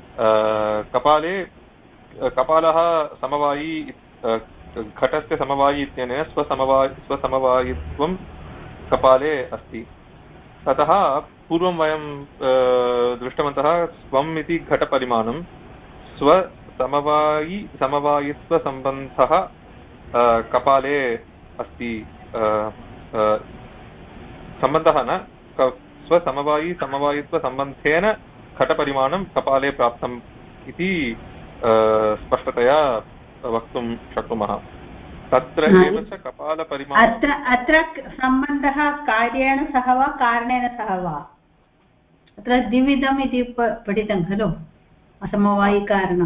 कपालः समवायी घटस्य समवायी इत्यनेन स्वसमवायित्वं कपाले अस्ति ततः पूर्वं वयं दृष्टवन्तः स्वम् इति घटपरिमाणं समवायित्वसम्बन्धः कपाले अस्ति सम्बन्धः न समवायित्वसम्बन्धेन घटपरिमाणं कपाले प्राप्तम् इति स्पष्टतया वक्तुं शक्नुमः तत्र एव च कपालपरिमाणम् अत्र सम्बन्धः कार्येण सह वा कारणेन सह वा अत्र द्विविधम् इति पठितं खलु असमवायिकारणं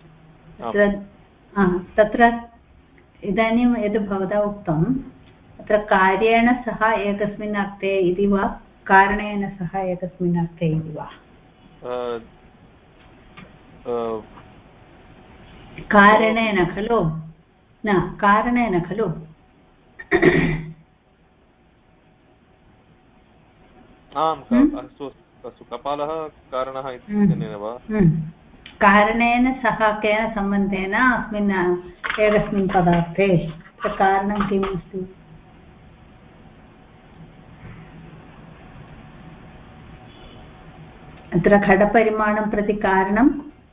तत्र इदानीं यद् भवता उक्तम् अत्र कार्येण सह एकस्मिन् अर्थे इति वा कारणेन सह एकस्मिन् अर्थे इति वा कारणेन खलु न कारणेन खलु आम् अस्तु अस्तु कपालः कारणः इत्यनेन वा कारणेन सह केन सम्बन्धेन अस्मिन् एकस्मिन् पदार्थे कारणं किम् अस्ति अत्र घटपरिमाणं प्रति कारणं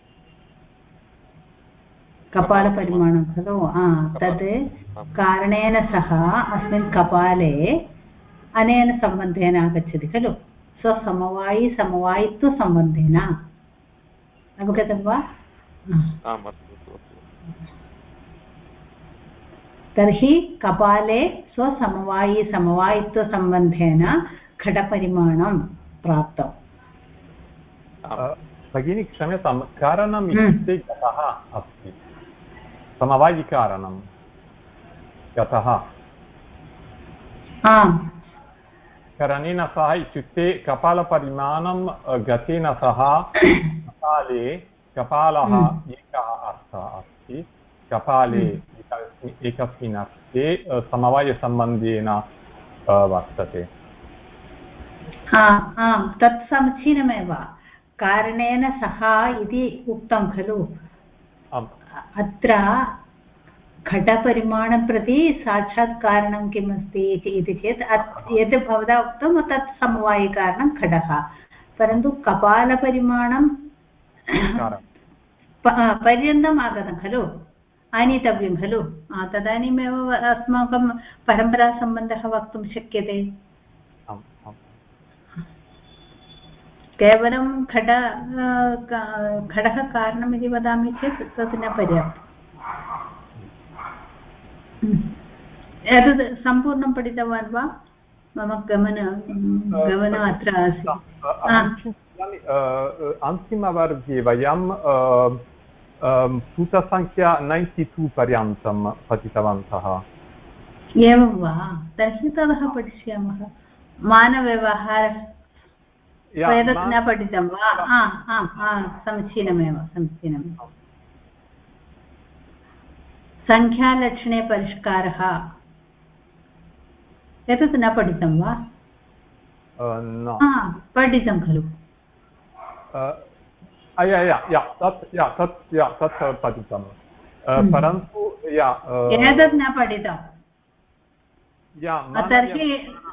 कपालपरिमाणं खलु तद् कारणेन सह अस्मिन् कपाले अनेन सम्बन्धेन आगच्छति खलु स्वसमवायी समवायित्वसम्बन्धेन अवगतं वा तर्हि कपाले स्वसमवायी समवायित्वसम्बन्धेन घटपरिमाणं प्राप्तम् भगिनी क्षम्यतां कारणम् इत्युक्ते घटः अस्ति समवायिकारणं घटः करणेन सह इत्युक्ते कपालपरिमाणं घटेन सह कपाले कपालः एकः अर्थः अस्ति कपाले एकस्मिन् अर्थे समवायसम्बन्धेन वर्तते। आम्, तत् समीचीनमेव। कारणेन सह इति उक्तं खलु। अत्र घटपरिमाणं प्रति साक्षात् कारणं किम् अस्ति इति चेत् यद् भवता उक्तं तत् समवायिकारणं घटः, परन्तु कपालपरिमाणं पर्यन्तम् आगतं खलु, आनीतव्यं खलु। तदानीमेव अस्माकं परम्परासम्बन्धः वक्तुं शक्यते। केवलं घटः कारणम् इति वदामि चेत् तत् न पर्याप्तम्। एतद् सम्पूर्णं पठितवान् वा? मम गमनम् अत्र आसीत्। अन्तिमवर्गे वयं सूत्रसङ्ख्या 92 पर्यन्तं पठितवन्तः। एवं वा? तर्हि ततः पठिष्यामः। मानव्यवहारः एतत् न पठितं वा? समीचीनमेव। सङ्ख्यालक्षणे परिष्कारः एतत् न पठितं वा? पठितं खलु। तत् पठितं, परन्तु एतत् न पठितं। तर्हि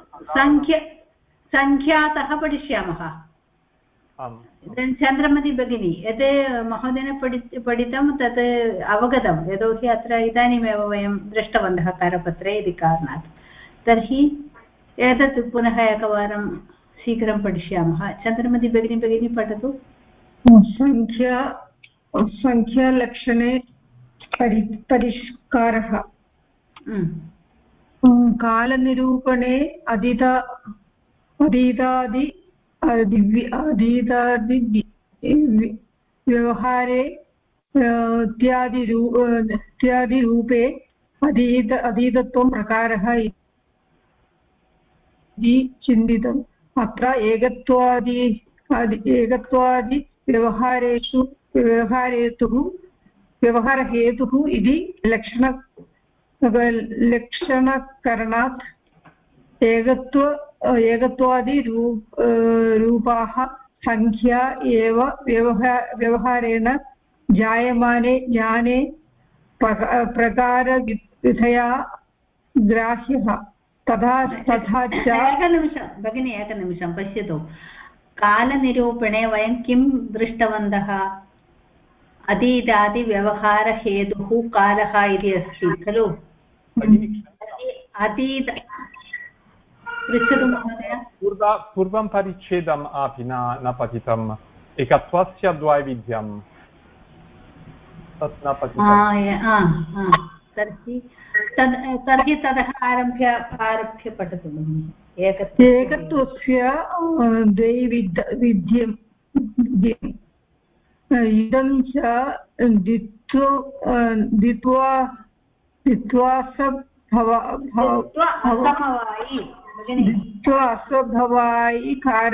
सङ्ख्यातः पठिष्यामः। चन्द्रमती भगिनी, यत् महोदयेन पठितं तत् अवगतं, यतोहि अत्र इदानीमेव वयं दृष्टवन्तः करपत्रे इति कारणात्। तर्हि एतत् पुनः एकवारं शीघ्रं पठिष्यामः। चन्द्रमती भगिनी पठतु। सङ्ख्यालक्षणे परिष्कारः। कालनिरूपणे अधीतादि व्यवहारे इत्यादिरूपे अधीतत्वं प्रकारः इति चिन्तितम्। अत्र एकत्वादि व्यवहारहेतुः इति लक्षणकरणात् एकत्वादिरूपाः संख्या एव व्यवहारेण जायमाने ज्ञाने प्रकारविधया ग्राह्यः। तथा च एकनिमिषं पश्यतु। कालनिरूपणे वयं किं दृष्टवन्तः? अतीतादिव्यवहारहेतुः कालः इति अस्ति खलु। अतीत पृच्छतु महोदय। पूर्वं परिच्छेदम् अपि न पठितम्। एकत्वस्य द्वैविध्यं तत् न पठितं। तर्हि ततः आरभ्य पठतु। एकत्वस्य द्वैविध्यम् इदं च द्वित्वासमवायि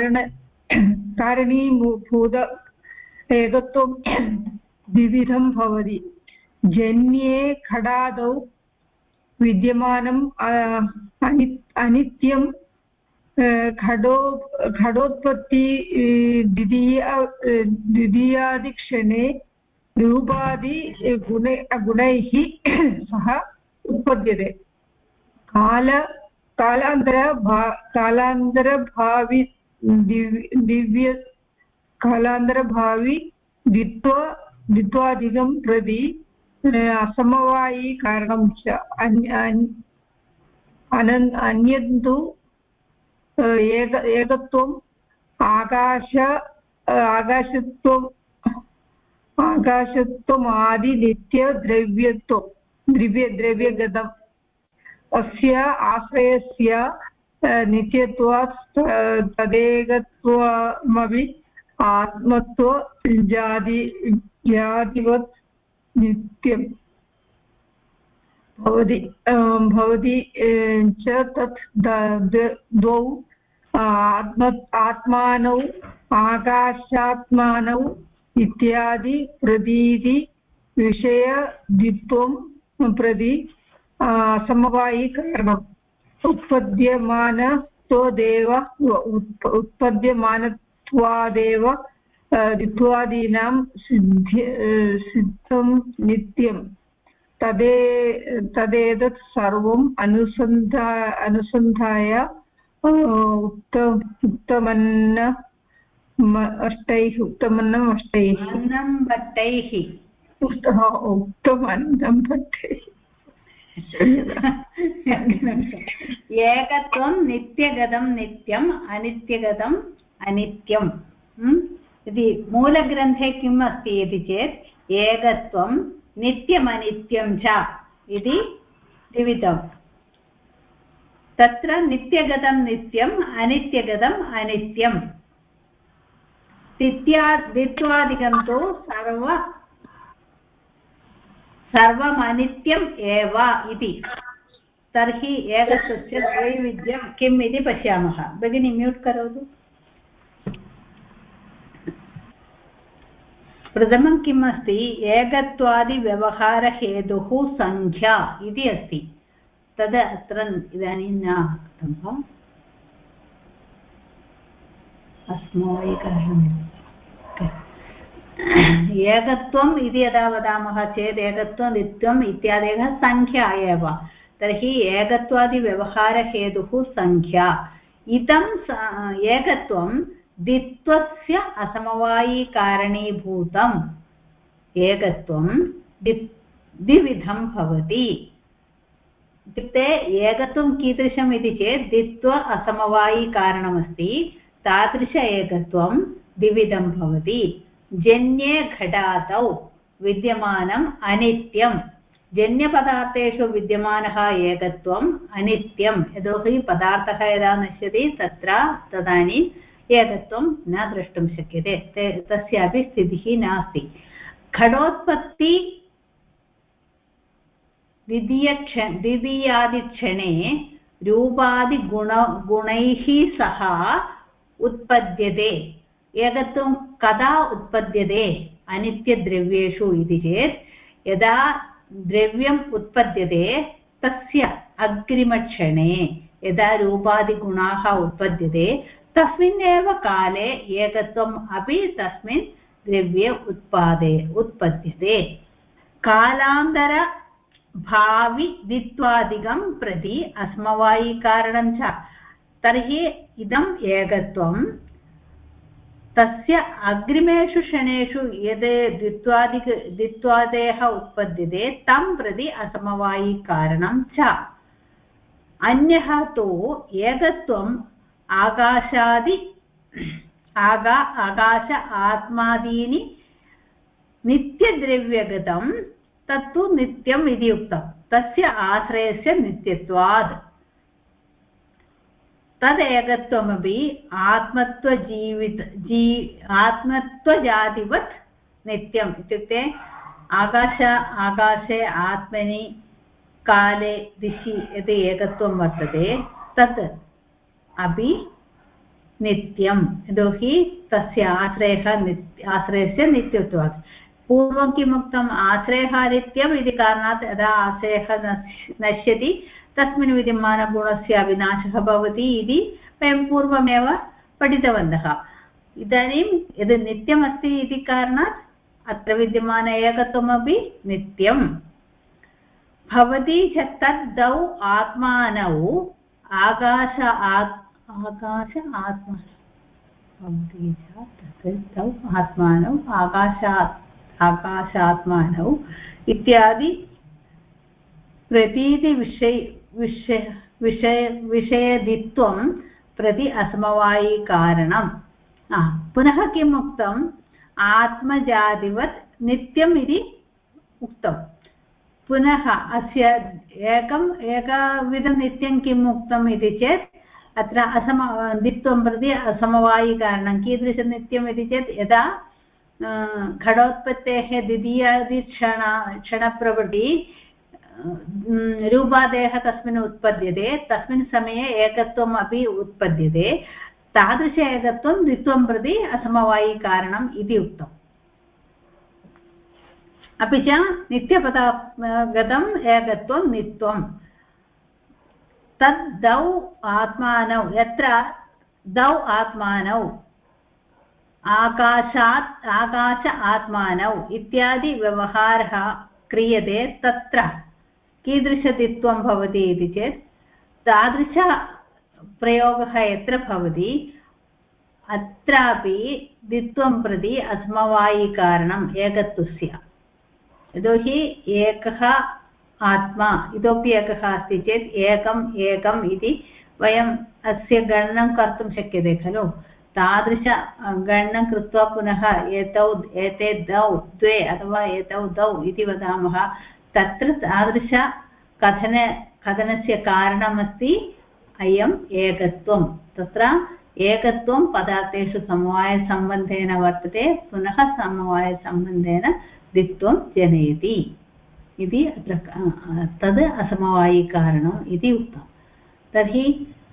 कारणीभूत एकत्वं द्विविधं भवति। जन्ये घटादौ विद्यमानम् अनित्यं घटोत्पत्ति द्वितीयादिक्षणे रूपादि गुणैः सह उत्पद्यते। कालान्तरभावी द्वित्वादिकं प्रति असमवायी कारणं च अन्यन्तु एकत्वम् आकाशत्वमादिनित्यद्रव्यगतम् अस्य आश्रयस्य नित्यत्वात् तदेकत्वमपि आत्मत्व जातिवत् नित्यम् भवति च। तत् द्वौ आत्मानौ आकाशात्मानौ इत्यादि प्रतीति विषयद्वित्वं प्रति समवायिकारणम् उत्पद्यमानत्वादेव द्वित्वादीनां सिद्धं नित्यं तदेतत् सर्वम् अनुसन्धाय उत्तमन्नम् अष्टैः एकत्वं नित्यगतं नित्यम् अनित्यगतम् अनित्यम् इति मूलग्रन्थे किम् अस्ति इति चेत् एकत्वं नित्यमनित्यं च इति द्विविधम् तत्र नित्यगतं नित्यम् अनित्यगतम् अनित्यम् द्वित्वादिकं तु सर्वमनित्यम् एव इति तर्हि एकत्वस्य वैविध्यं किम् इति पश्यामः भगिनी म्यूट् करोतु प्रथमं किम् अस्ति एकत्वादिव्यवहारहेतुः संख्या इति अस्ति तद् अत्र इदानीं न आगतं वा अस्माकम् एकत्वम् इति यदा वदामः चेत् एकत्वं नित्यम् इत्यादयः संख्या एव तर्हि एकत्वादिव्यवहारहेतुः संख्या इदं एकत्वं द्वित्वस्य असमवायिकारणीभूतम् एकत्वं द्विविधं भवति इत्युक्ते एकत्वं कीदृशम् इति चेत् द्वित्व असमवायिकारणमस्ति तादृश एकत्वं द्विविधं भवति जन्ये घटातौ विद्यमानम् अनित्यं जन्यपदार्थेषु विद्यमानः एकत्वम् अनित्यं यतोहि पदार्थः यदा नश्यति तदानीम् एकत्वं न द्रष्टुं शक्यते तस्यापि स्थितिः नास्ति घटोत्पत्ति द्वितीयादिक्षणे रूपादिगुणैः सह उत्पद्यते एकत्वं कदा उत्पद्यते अनित्यद्रव्येषु इति चेत् यदा द्रव्यम् उत्पद्यते तस्य अग्रिमक्षणे यदा रूपादिगुणाः उत्पद्यते तस्मिन्नेव काले एकत्वम् अपि तस्मिन् द्रव्ये उत्पद्यते कालान्तरभावि द्वित्वादिकं प्रति अस्मवायिकारणं च तर्हि इदम् एकत्वं तस्य अग्रिमेषु क्षणेषु यद् द्वित्वादेः उत्पद्यते तं प्रति असमवायिकारणं च अन्यः तु एकत्वम् आकाश आत्मादीनि नित्यद्रव्यगतं तत्तु नित्यम् इति उक्तं तस्य आश्रयस्य नित्यत्वात् तदेकत्वमपि आत्मत्वजातिवत् नित्यम् इत्युक्ते आकाशे आत्मनि काले दिशि यद् एकत्वं वर्तते तत् अपि नित्यं यतोहि तस्य आश्रयस्य नित्यत्वात् पूर्वं किमुक्तम् आश्रयः नित्यम् इति कारणात् यदा आश्रयः नश्यति तस्मिन् विद्यमानगुणस्य विनाशः भवति इति वयं पूर्वमेव पठितवन्तः इदानीं यद् नित्यमस्ति इति कारणात् अत्र विद्यमान एकत्वमपि नित्यं भवति च तद्दौ आत्मानौ आकाश आत्मानौ आकाशात्मानौ इत्यादि विषयदित्वं प्रति असमवायिकारणं पुनः किम् उक्तम् आत्मजातिवत् नित्यम् इति उक्तं पुनः अस्य एकविधं नित्यं किम् उक्तम् इति चेत् अत्र द्वित्वं प्रति असमवायिकारणं कीदृशं नित्यम् इति चेत् यदा घटोत्पत्तेः द्वितीयादिक्षणप्रभृति रूपादेः तस्मिन् उत्पद्यते तस्मिन् समये एकत्वम् अपि उत्पद्यते तादृश एकत्वं द्वित्वं प्रति असमवायिकारणम् इति उक्तम् अपि च नित्यपदागतम् एकत्वं नित्यं तद् द्वौ आत्मानौ यत्र द्वौ आत्मानौ आकाशात् आकाश आत्मानौ इत्यादि व्यवहारः क्रियते तत्र कीदृशदित्वं भवति इति चेत् तादृशप्रयोगः यत्र भवति अत्रापि दित्वं प्रति असमवायिकारणम् एकत्वस्य यतोहि एकः आत्मा इतोपि एकः अस्ति चेत् एकम् एकम् इति वयम् अस्य गणनं कर्तुं शक्यते खलु तादृश गणनं कृत्वा पुनः एते द्वौ द्वे अथवा एतौ द्वौ इति वदामः तत्र तादृश कथनस्य कारणमस्ति अयम् एकत्वं तत्र एकत्वं पदार्थेषु समवायसम्बन्धेन वर्तते पुनः समवायसम्बन्धेन द्वित्वं जनयति इति अत्र तद् असमवायिकारणम् इति उक्तं तर्हि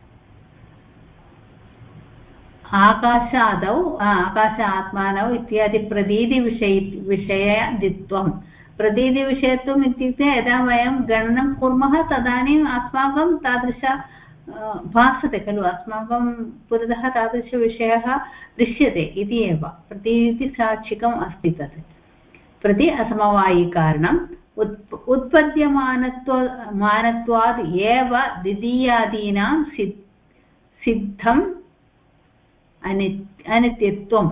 आकाशादौ आकाश आत्मानौ इत्यादि प्रतीतिविषयद्वित्वं प्रतीतिविषयत्वम् इत्युक्ते यदा वयं गणनं कुर्मः तदानीम् अस्माकं तादृश भासते खलु अस्माकं पुरतः तादृशविषयः दृश्यते इति एव प्रतीतिसाक्षिकम् अस्ति तत् प्रति असमवायिकारणम् उत्पद्यमानत्वाद् एव द्वितीयादीनां सिद्धम् अनित्यत्वं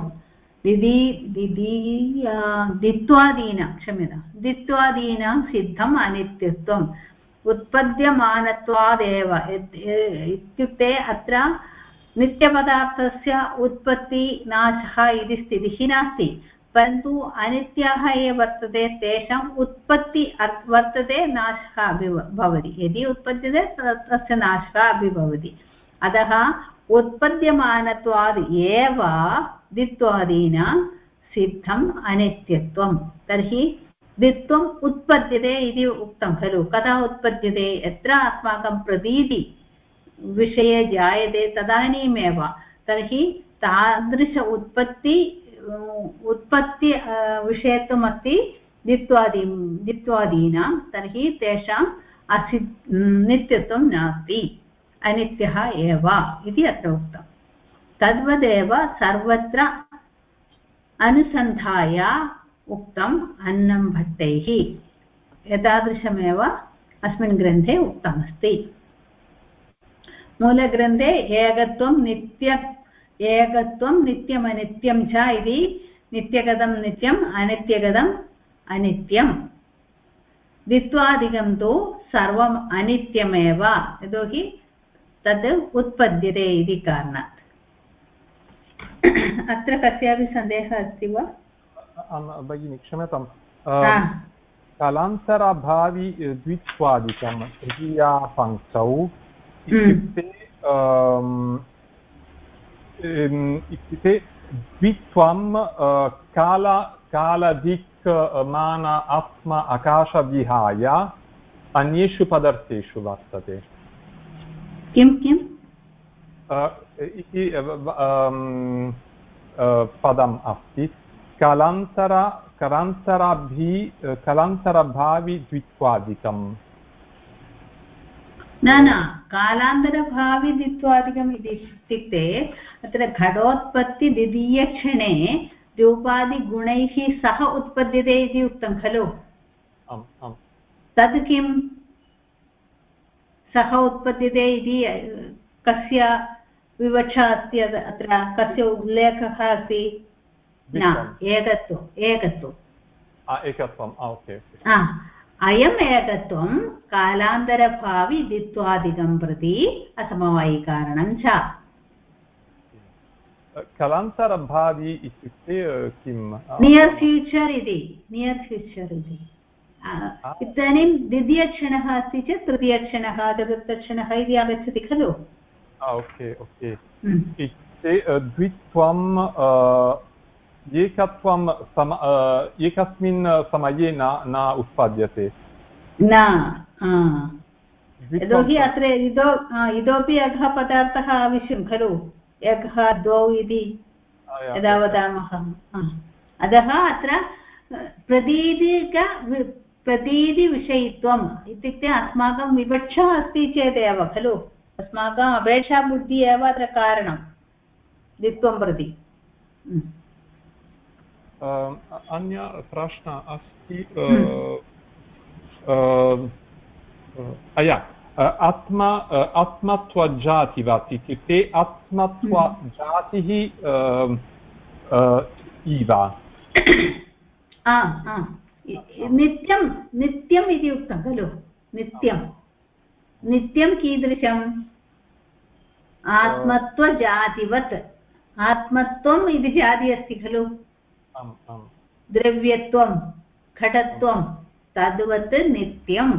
द्वित्वादीनां सिद्धम् अनित्यत्वम् उत्पद्यमानत्वादेव इत्युक्ते अत्र नित्यपदार्थस्य उत्पत्तिनाशः इति स्थितिः नास्ति परन्तु अनित्याः ये वर्तते तेषाम् उत्पत्ति वर्तते नाशः अपि भवति यदि उत्पद्यते तस्य नाशः अपि भवति अतः उत्पद्यमानत्वाद् एव द्वित्वादीनां सिद्धम् अनित्यत्वं तर्हि द्वित्वम् उत्पद्यते इति उक्तं खलु कदा उत्पद्यते यत्र अस्माकं प्रतीति विषये जायते तदानीमेव तर्हि तादृश उत्पत्ति विषयत्वम् अस्ति द्वित्वादीनां तर्हि तेषाम् नित्यत्वं नास्ति अनित्यः एव इति अत्र उक्तं तद्वदेव सर्वत्र अनुसन्धाय उक्तम् अन्नम्भट्टैः एतादृशमेव अस्मिन् ग्रन्थे उक्तमस्ति मूलग्रन्थे एकत्वं नित्यमनित्यं च इति नित्यगतं नित्यम् अनित्यगतम् अनित्यं द्वित्वादिकं तु सर्वम् अनित्यमेव यतोहि तद् उत्पद्यते इति कारणात् अत्र कस्यापि सन्देहः अस्ति वा भगिनि क्षम्यतां कालान्तराभावि द्वित्वादिकं तृतीया पङ्क्तौ इत्युक्ते द्वित्वं कालादिक् मान आत्मा आकाशविहाय अन्येषु पदार्थेषु वर्तते किं किम् इति पदम् अस्ति कालान्तरभावि द्वित्वादिकम् न कालान्तरभावि द्वित्वादिकम् इत्युक्ते अत्र घटोत्पत्ति द्वितीयक्षणे रूपादिगुणैः सह उत्पद्यते इति उक्तं खलु तद् किं सह उत्पद्यते इति कस्य विवक्षा अस्ति अत्र कस्य उल्लेखः अस्ति न एकत्वम् अयम् एकत्वं कालान्तरभावि द्वित्वादिकं प्रति असमवायिकारणं च कालान्तरभावि इत्युक्ते किं नियर् फ्यूचर् इति इदानीं द्वितीयक्षणः अस्ति चेत् तृतीयक्षणः चतुर्थक्षणः इति आगच्छति खलु ओके इत्युक्ते द्वित्वं एकत्वं एकस्मिन् समये न उत्पाद्यते न यतोहि अत्र इतोपि एकः पदार्थः आवश्यकं खलु एकः द्वौ इति यदा वदामः अतः अत्र प्रतीतिविषयित्वम् इत्युक्ते अस्माकं विवक्षा अस्ति चेदेव खलु अस्माकम् अपेक्षाबुद्धिः एव अत्र कारणं द्वित्वं प्रति अन्य प्रश्नः अस्ति आत्मत्वजातिवत् इत्युक्ते आत्मत्वजातिः इव नित्यम् इति उक्तं खलु नित्यं कीदृशम् आत्मत्वजातिवत् आत्मत्वम् इति जाति अस्ति खलु द्रव्यत्वं घटत्वं तद्वत् नित्यम्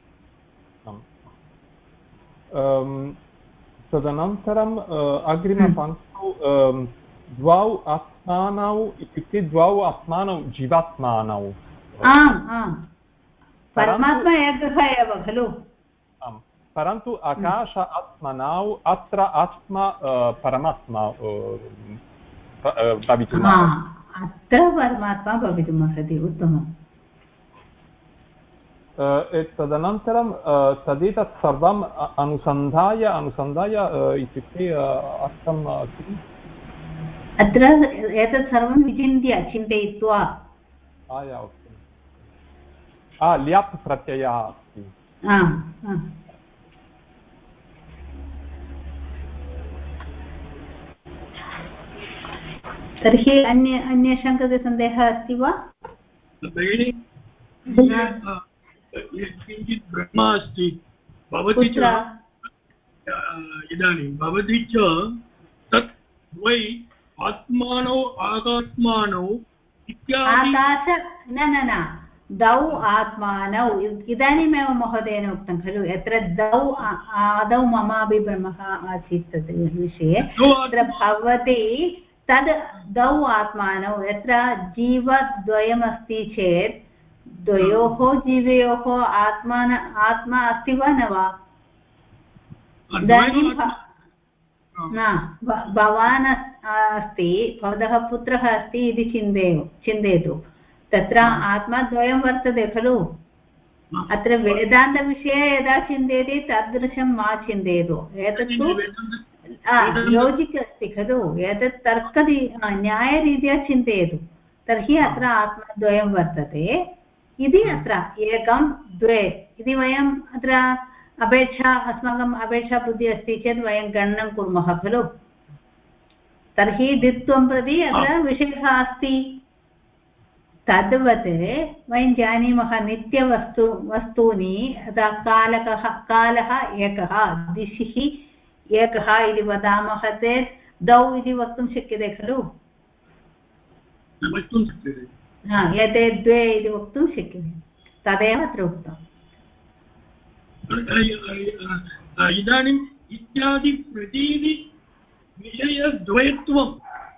तदनन्तरम् अग्रिमपङ्क्तौ द्वौ आत्मानौ इत्युक्ते द्वौ आत्मानौ जीवात्मानौ आम् परमात्मा एकः एव खलु परन्तु आकाश आत्मनौ अत्र आत्मा परमात्मा भवितुम् अत्र परमात्मा भवितुमर्हति उत्तमम् तदनन्तरं तदेतत् सर्वम् अनुसन्धाय इत्युक्ते अर्थं किम् अत्र एतत् सर्वं विचिन्त्य चिन्तयित्वा ल्याप् प्रत्ययः अस्ति तर्हि अन्येषां कृते सन्देहः अस्ति वा किञ्चित् ब्रह्मा अस्ति भवति च इदानीं भवति च तत् वै आत्मानौ आगात्मानौ इत्यादि न द्वौ आत्मानौ इदानीमेव महोदयेन उक्तं खलु यत्र द्वौ आदौ ममापि ब्रह्मः आसीत् तद् विषये तत्र भवति तद् द्वौ आत्मानौ यत्र जीवद्वयमस्ति चेत् द्वयोः जीवयोः आत्मा अस्ति वा न वा इदानीं भवान् अस्ति भवतः पुत्रः अस्ति इति चिन्तयतु तत्र आत्माद्वयं वर्तते खलु अत्र वेदान्तविषये यदा चिन्तयति तादृशं मा चिन्तयतु एतत्तु लोजिक् अस्ति खलु एतत् न्यायरीत्या चिन्तयतु तर्हि अत्र आत्माद्वयं वर्तते इति अत्र एकं द्वे इति वयम् अत्र अस्माकम् अपेक्षाबुद्धिः अस्ति चेत् वयं गणनं कुर्मः खलु तर्हि द्वित्वं प्रति अत्र विषयः अस्ति तद्वत् वयं जानीमः नित्यवस्तूनि यदा कालः एकः दिशिः एकः इति वदामः चेत् द्वौ इति वक्तुं शक्यते खलु एते द्वे इति वक्तुं शक्यते तदेव अत्र उक्तम् इदानीम् इत्यादि प्रतीति विषयद्वयत्वम्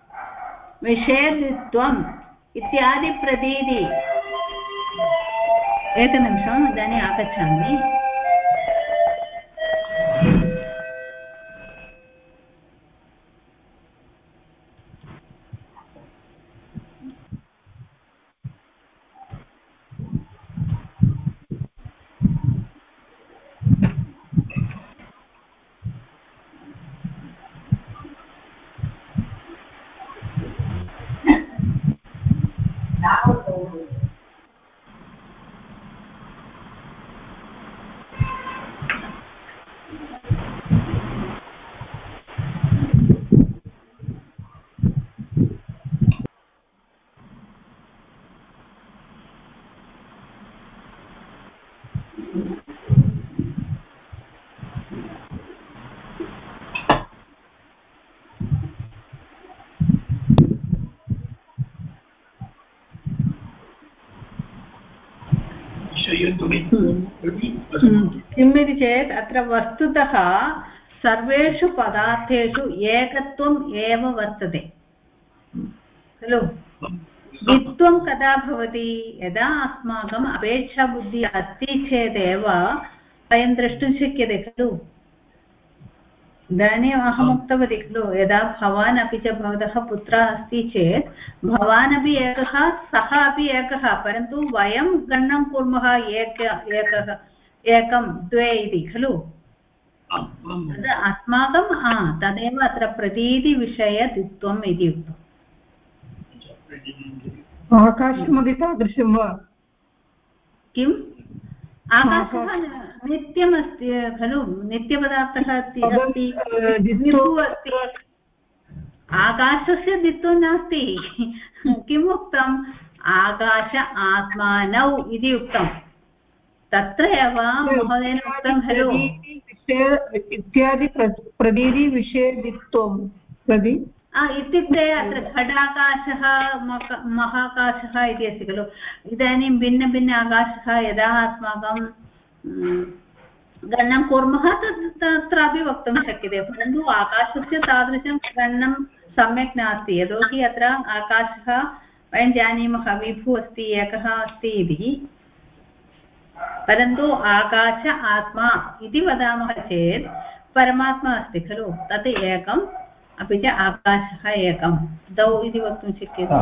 इत्यादि प्रतीति एकनिमिषम् इदानीम् आगच्छामि किमिति चेत् अत्र वस्तुतः सर्वेषु पदार्थेषु एकत्वम् एव वर्तते खलु द्वित्वं कदा भवति यदा अस्माकम् अपेक्षाबुद्धिः अस्ति चेदेव वयं द्रष्टुं शक्यते खलु इदानीम् अहम् उक्तवती खलु यदा भवान् अपि च भवतः पुत्रः अस्ति चेत् भवान् अपि एकः सः अपि एकः परन्तु वयं गणनं कुर्मः एकं द्वे इति खलु तद् अस्माकं तदेव अत्र प्रतीतिविषयद्वित्वम् इति उक्तम् आकाशमपि तादृशं वा किम् आकाशः नित्यमस्ति खलु नित्यपदार्थः अस्ति विभुः अस्ति आकाशस्य द्वित्वं नास्ति किम् उक्तम् आकाश आत्मानौ इति उक्तं तत्र एव महोदयेन उक्तं खलु इत्यादि प्रतीतिविषयद्वित्वं प्रति इत्युक्ते अत्र घटाकाशः महाकाशः इति अस्ति खलु इदानीं भिन्नभिन्न आकाशः यदा अस्माकं गणनं कुर्मः तत्रापि वक्तुं शक्यते परन्तु आकाशस्य तादृशं गणनं सम्यक् नास्ति यतोहि अत्र आकाशः वयं जानीमः विभुः अस्ति एकः अस्ति इति परन्तु आकाश आत्मा इति वदामः चेत् परमात्मा अस्ति खलु तत् एकम् अपि च आकाशः एकं द्वौ इति वक्तुं शक्यते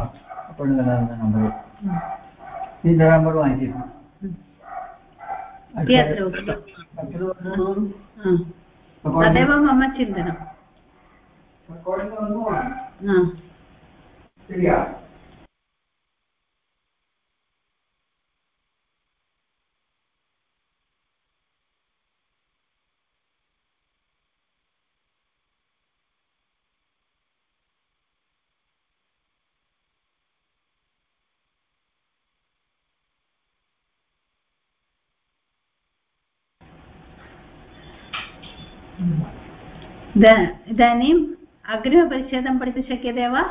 तदेव मम चिन्तनम् इदानीम् अग्रिमपरिच्छेदं पठितुं शक्यते वा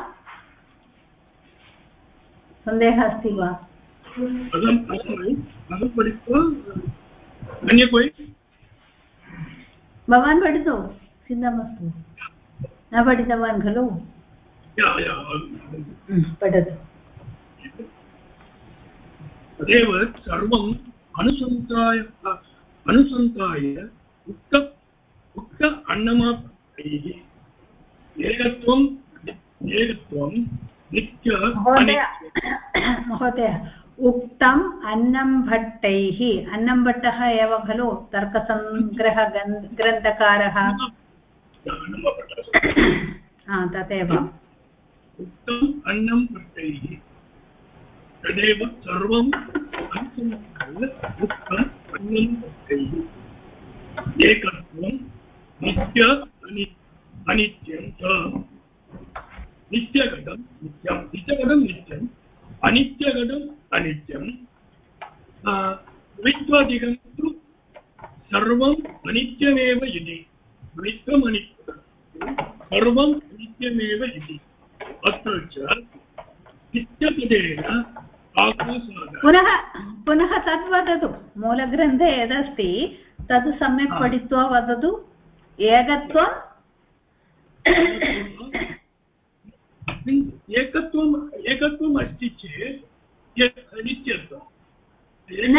सन्देहः अस्ति वा भवान् पठतु चिन्ता मास्तु न पठितवान् खलु पठतु तदेव सर्वम् अनुसन्धाय उक्त अन्नमयैः एकत्वं नित्य महोदय उक्तम् अन्नं भट्टैः अन्नं भट्टः एव खलु तर्कसङ्ग्रहग्रन्थकारः तदेव उक्तम् अन्नं भट्टैः तदेव सर्वम् उक्तम् अन्नं भट्टैः एकत्वं नित्य अनित्यं च नित्यघटं नित्यम् अनित्यघटम् अनित्यं द्वैत्वादिकं तु सर्वम् अनित्यमेव इति द्वैत्वम् अनित्यं सर्वम् अनित्यमेव इति अत्र च नित्यपदेन पुनः तद् वदतु मूलग्रन्थे यदस्ति तद् सम्यक् पठित्वा वदतु एकत्वम् एकत्वम् अस्ति चेत् नित्यत्वं न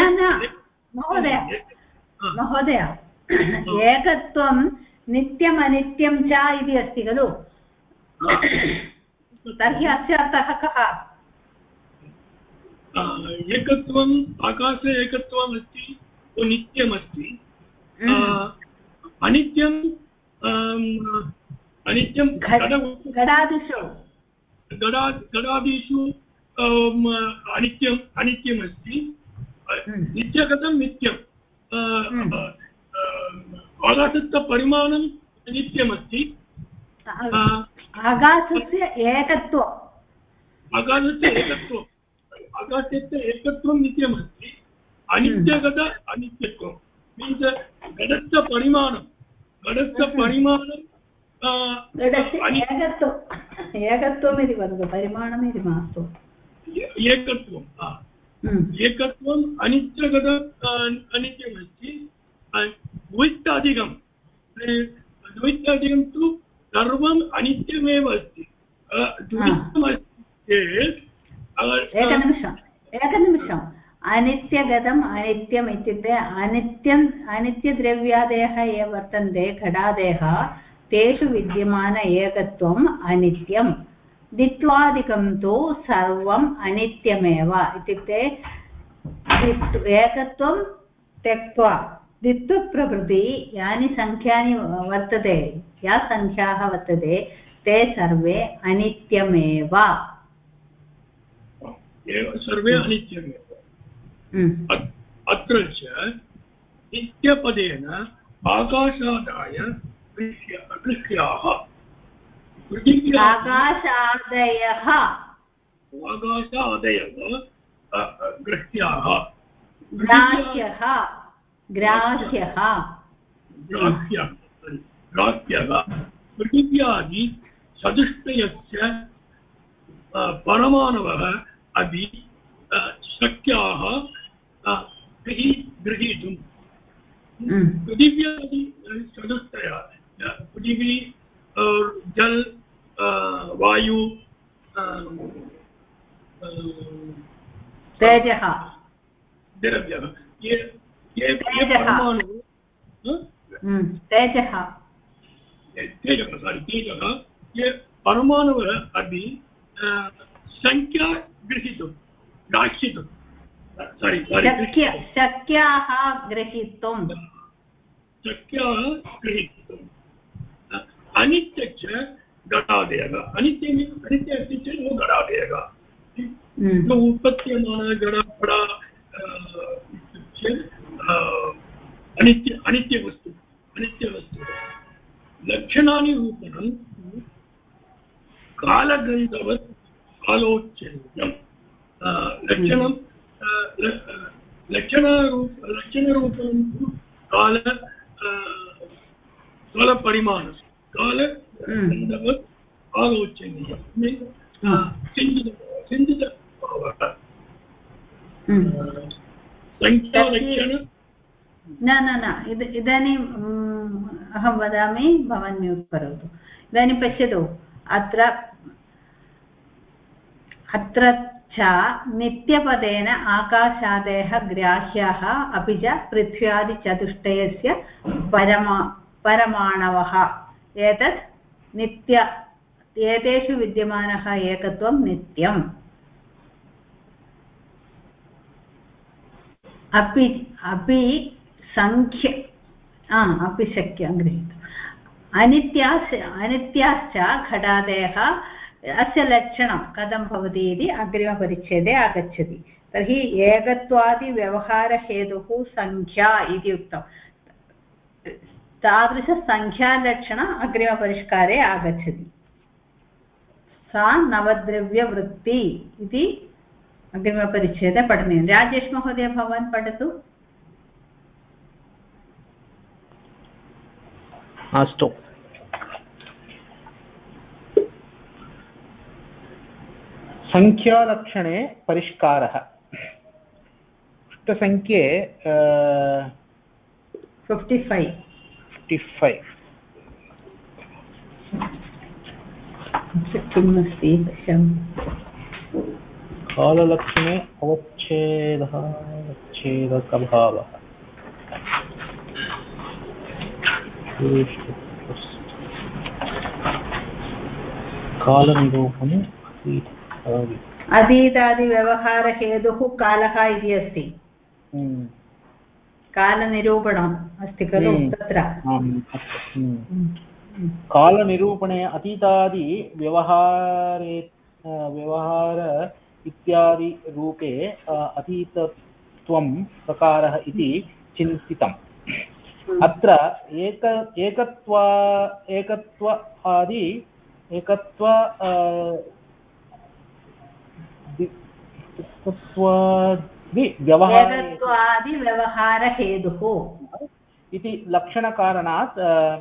महोदय एकत्वं नित्यम् अनित्यं च इति अस्ति खलु तर्हि अस्य अर्थः कः एकत्वम् आकाशे एकत्वम् अस्ति नित्यमस्ति अनित्यं घटादिषु अनित्यमस्ति नित्यगतं नित्यम् आकाशस्थपरिमाणं नित्यमस्ति आकाशस्य एकत्वम् आकाशस्य एकत्वं नित्यमस्ति अनित्यगत अनित्यत्वं मीन्स् घटस्य परिमाणं एकत्वम् इति वदतु परिमाणम् इति मास्तु एकत्वम् अनित्यगत अनित्यमस्ति द्वैतादिकं तु सर्वम् अनित्यमेव अस्ति एकनिमिषम् अनित्यगतम् अनित्यम् इत्युक्ते अनित्यद्रव्यादयः ये वर्तन्ते घटादयः तेषु विद्यमान एकत्वम् अनित्यं द्वित्वादिकं तु सर्वम् अनित्यमेव इत्युक्ते एकत्वं त्यक्त्वा द्वित्वप्रभृति यानि संख्यानि वर्तते या संख्याः वर्तते ते सर्वे अनित्यमेव सर्वे अनित्यमेव अत्र च नित्यपदेन आकाशादाय गृह्याः आकाशादयः गृह्याः ग्राह्यः ग्राह्यः पृथिव्यादि चतुष्टयस्य परमाणवः अपि शक्याः गृहीतुं पृथिव्यादि चतुष्टयः पृथिवी जल वायु तेजः द्रव्यः ये परमाणु तेजः ये परमाणवः अपि संख्या ग्रहीतुं दास्यितुं शक्याः ग्रहीतुं अनित्यश्च घटादयः अनित्य अस्ति चेत् वो घटादयः उत्पद्यमान घटा अनित्यवस्तु लक्षणानि रूपणं कालगन्धवत् कालोच्चर्यं लक्षणरूपं तु कालपरिमाणं कालगन्धवत् कालोच्चर्यं चिन्तितभावः संख्यालक्षण न इदानीम् अहं वदामि भवान् म्यूट् करोतु इदानीं पश्यतु अत्र च नित्यपदेन आकाशादयः ग्राह्याः अपि च पृथ्व्यादिचतुष्टयस्य परमाणवः एतत् एतेषु विद्यमानः एकत्वं नित्यम् अपि संख्य अपि शक्यं गृहीतुम् अनित्याश्च घटादयः अस्य लक्षणं कथं भवति इति अग्रिमपरिच्छेदे आगच्छति तर्हि एकत्वादिव्यवहारहेतुः संख्या इति उक्तं तादृशसंख्यालक्षणम् अग्रिमपरिष्कारे आगच्छति सा नवद्रव्यवृत्ति इति अग्रिमपरिच्छेदे पठनीयं राजेश महोदय भवान् पठतु अस्तु संख्यालक्षणे परिष्कारः पृष्ठसङ्ख्ये 55 किम् अस्ति पश्यामि काललक्षणे अवच्छेदकभावः कालनिरूपणे अतीतादिव्यवहारहेतुः कालः इति अस्ति कालनिरूपणम् अस्ति खलु तत्र कालनिरूपणे अतीतादि व्यवहार इत्यादि रूपे अतीतत्वं प्रकारः इति चिन्तितम् अत्र एकत्वादिव्यवहारहेतुः इति लक्षणकारणात्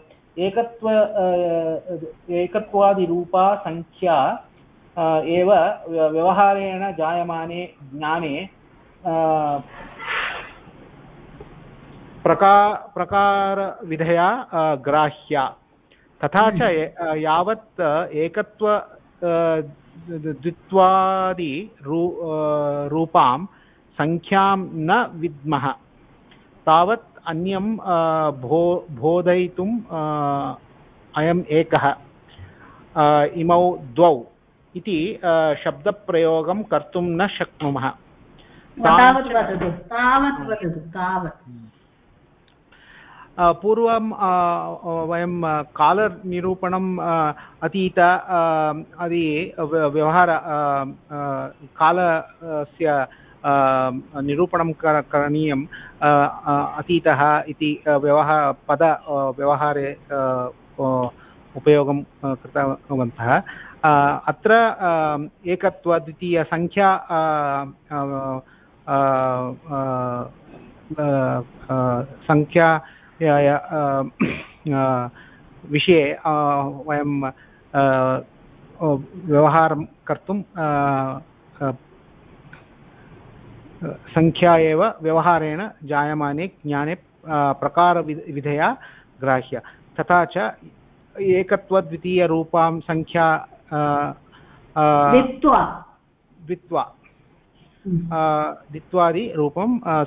एकत्वादिरूपा संख्या एव व्यवहारेण जायमाने ज्ञाने प्रकारविधया ग्राह्या तथा च यावत् एकत्व द्वित्वादि रूपां संख्यां न विद्मः तावत् अन्यं बोधयितुं अयम् एकः इमौ द्वौ इति शब्दप्रयोगं कर्तुं न शक्नुमः। तावत् वदतु तावत् पूर्वं वयं कालनिरूपणम् अतीत आदि व्यवहार कालस्य निरूपणं करणीयम् अतीतः इति व्यवहारे उपयोगं कृतवन्तः। अत्र एकत्वद्वितीयसङ्ख्या संख्या विषये वयं व्यवहारं कर्तुं संख्या एव व्यवहारेण जायमाने ज्ञाने प्रकारविधया ग्राह्य। तथा च एकत्वद्वितीयरूपां संख्या द्वित्वादिरूपं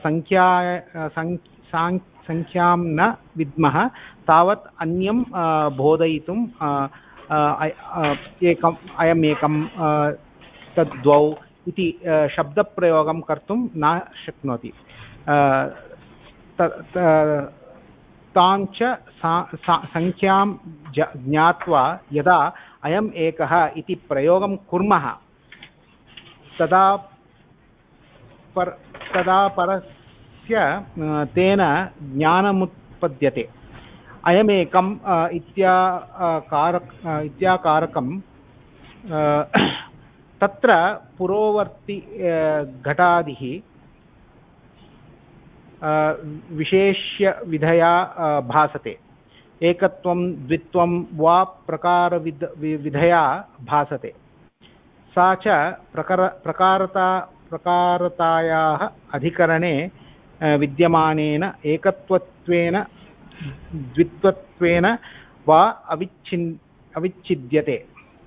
संख्यां न विद्मः तावत् अन्यं बोधयितुं अयमेकं तद्द्वौ इति शब्दप्रयोगं कर्तुं न शक्नोति। ताञ्च संख्यां ज्ञात्वा यदा अयम् एकः इति प्रयोगं कुर्मः तदा परस्य तेन ज्ञानमुत्पद्यते। अयमेकम् इत्याकारकं तत्र पुरोवर्ति घटादिः विशेष्यविधया भासते। एकत्वं द्वित्वं वा प्रकारविधया भासते। सा च प्रकारतायाः अधिकरणे विद्यमानेन एकत्वत्वेन द्वित्वत्वेन वा अवच्छिद्यते।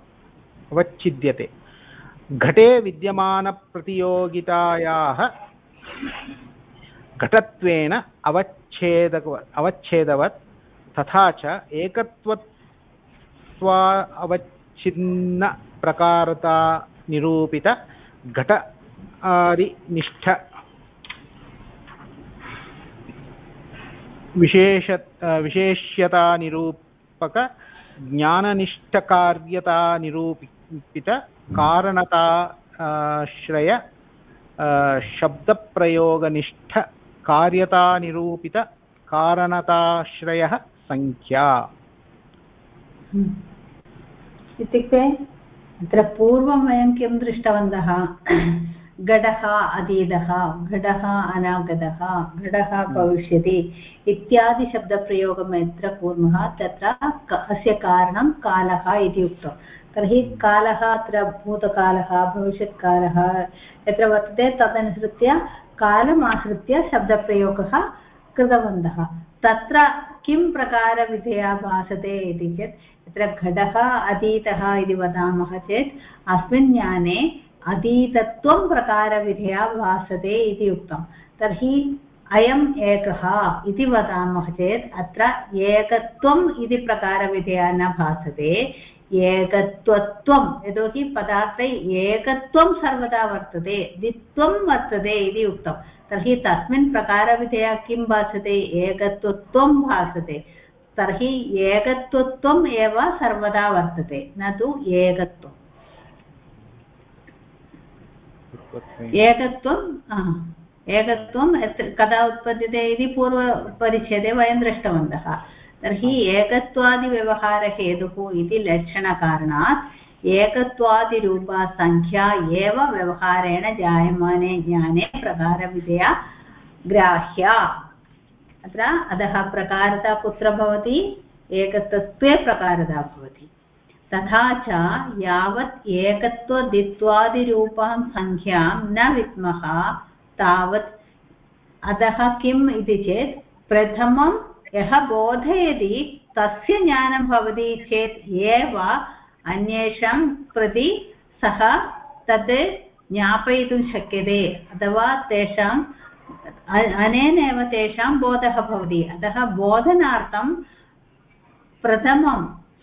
घटे विद्यमानप्रतियोगितायाः घटत्वेन अवच्छेदवत् तथा च एकत्वत्वा अवच्छिन्न प्रकारता निरूपित घट आदिनिष्ठ विशेष्यता निरूपक ज्ञाननिष्ठकार्यता निरूपित कारणताश्रय शब्दप्रयोगनिष्ठ कार्यता निरूपित कारणताश्रयः संख्या। इत्युक्ते अत्र पूर्वं वयं किं दृष्टवन्तः? घटः अतीतः, घटः अनागतः, घटः भविष्यति इत्यादि शब्दप्रयोगं यत्र कुर्मः तत्र अस्य कारणं कालः इति उक्तं। तर्हि कालः अत्र भूतकालः भविष्यत्कालः यत्र वर्तते तदनुसृत्य कालमाश्रित्य शब्दप्रयोगः कृतवन्तः। तत्र किं प्रकारविधया भासते इति चेत् यत्र घटः अतीतः इति वदामः चेत् अस्मिन् ज्ञाने अतीतत्वं प्रकारविधया भासते इति उक्तं। तर्हि अयम् एकः इति वदामः चेत् अत्र एकत्वम् इति प्रकारविधया न भासते, एकत्वत्वं यतोहि पदार्थे एकत्वं सर्वदा वर्तते, द्वित्वं वर्तते इति उक्तं। तर्हि तस्मिन् प्रकारविधया किं भासते? एकत्वत्वं भासते। तर्हि एकत्वत्वम् एव सर्वदा वर्तते, न तु एकत्वम्। एकत्वं कदा उत्पद्यते इति पूर्वपरिच्छेदे वयं दृष्टवन्तः। तर्हि एकत्वादिव्यवहारहेतुः इति लक्षणकारणात् एकत्वादिरूपा संख्या एव व्यवहारेण जायमाने ज्ञाने प्रकारविधया ग्राह्या। अत्र अतः प्रकारता कुत्र भवति? एकत्वत्वे प्रकारता भवति। तथा च यावत् एकत्वद्वित्वादिरूपां संख्यां न विद्मः तावत् अतः किम् इति चेत् प्रथमं यः बोधयति तस्य ज्ञानं भवति चेत् एव अन्येषां प्रति सः तद् ज्ञापयितुं शक्यते अथवा तेषाम् अनेनैव तेषां बोधः भवति। अतः बोधनार्थं प्रथमं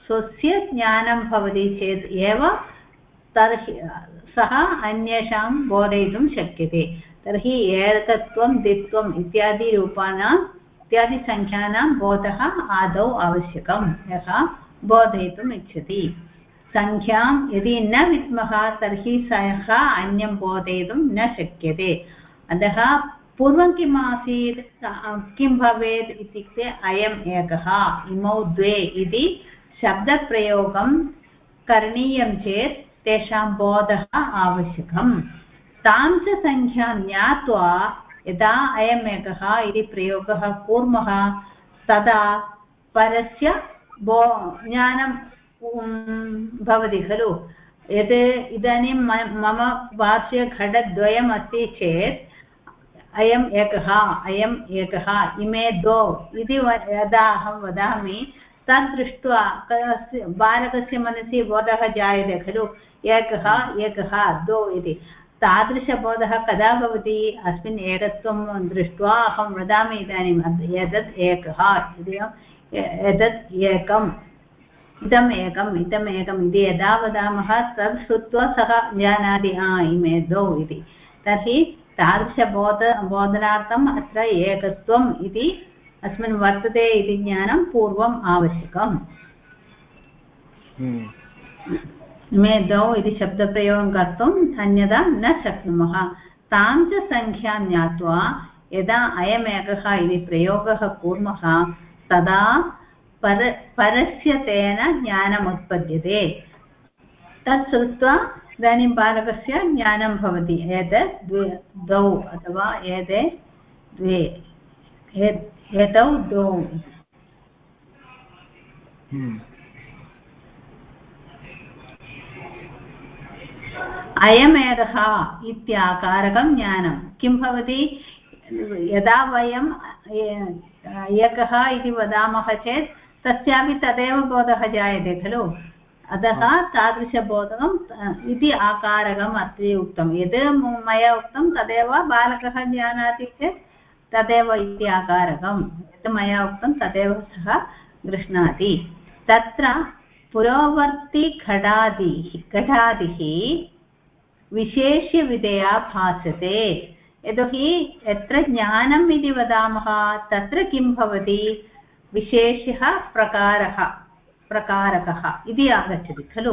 स्वस्य ज्ञानं भवति चेत् एव तर्हि सः अन्येषां बोधयितुं शक्यते। तर्हि एकत्वं द्वित्वम् इत्यादि रूपाणाम् इत्यादिसङ्ख्यानां बोधः आदौ आवश्यकं यः बोधयितुम् इच्छति। सङ्ख्यां यदि न विद्मः तर्हि सः अन्यं बोधयितुं न शक्यते। अतः पूर्वं किम् आसीत्, किं भवेत् इत्युक्ते अयम् एकः, इमौ द्वे इति शब्दप्रयोगं करणीयं चेत् तेषां बोधः आवश्यकं। तां च सङ्ख्यां ज्ञात्वा यदा अयम् एकः इति प्रयोगः कुर्मः तदा परस्य ज्ञानं भवति खलु। यत् इदानीं मम पार्श्वे घटद्वयम् अस्ति चेत् अयम् एकः, अयम् एकः, इमे द्वौ इति यदा अहं वदामि तद् दृष्ट्वा बालकस्य मनसि बोधः जायते खलु, एकः एकः द्वौ इति। तादृशबोधः कदा भवति, अस्मिन् एकत्वं दृष्ट्वा अहं वदामि इदानीम् एतत् एकः, एतत् एकम्, इदम् एकम्, इदम् एकम् इति यदा वदामः तद् श्रुत्वा सः जानाति इमे द्वौ इति। तर्हि तादृशबोधनार्थम् अत्र एकत्वम् इति अस्मिन् वर्तते इति ज्ञानं पूर्वम् आवश्यकम्। इमे द्वौ इति शब्दप्रयोगं कर्तुम् अन्यथा न शक्नुमः। तां च सङ्ख्यां ज्ञात्वा यदा अयमेकः इति प्रयोगः कुर्मः तदा परस्य तेन ज्ञानम् उत्पद्यते। तत् श्रुत्वा इदानीं बालकस्य ज्ञानं भवति, एतत् द्वौ अथवा एते द्वे, एतौ द्वौ। अयमेकः इत्याकारकं ज्ञानं किं भवति, यदा वयं एकः इति वदामः चेत् तस्यापि तदेव बोधः जायते खलु। अतः तादृशबोधम् इति आकारकम् अत्र उक्तं। यद् मया उक्तं तदेव बालकः जानाति चेत् तदेव इति आकारकं, यत् मया उक्तं तदेव सः गृह्णाति। तत्र पुरोवर्ति घटादिः विशेष्यविधया भासते। यतोहि यत्र ज्ञानम् इति वदामः तत्र किं भवति, विशेषः प्रकारकः इति आगच्छति खलु।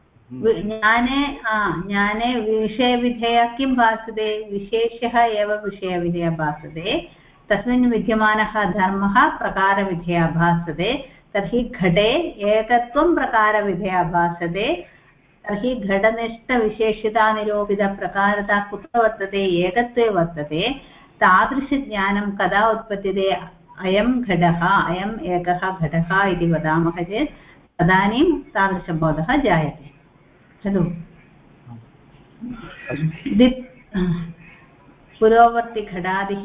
ज्ञाने विषयविधेया किं भासते, विशेषः एव विषयविधेया भासते। तस्मिन् विद्यमानः धर्मः प्रकारविधेया भासते। तर्हि घटे एकत्वं प्रकारविधेया भासते। तर्हि घटनिष्ठविशेषतानिरूपितप्रकारता कुत्र वर्तते, एकत्वे वर्तते। तादृशज्ञानं कदा उत्पद्यते, अयं घटः, अयम् एकः घटः इति वदामः चेत् तदानीं तादृशबोधः जायते खलु। पुरोवर्तिघटादिः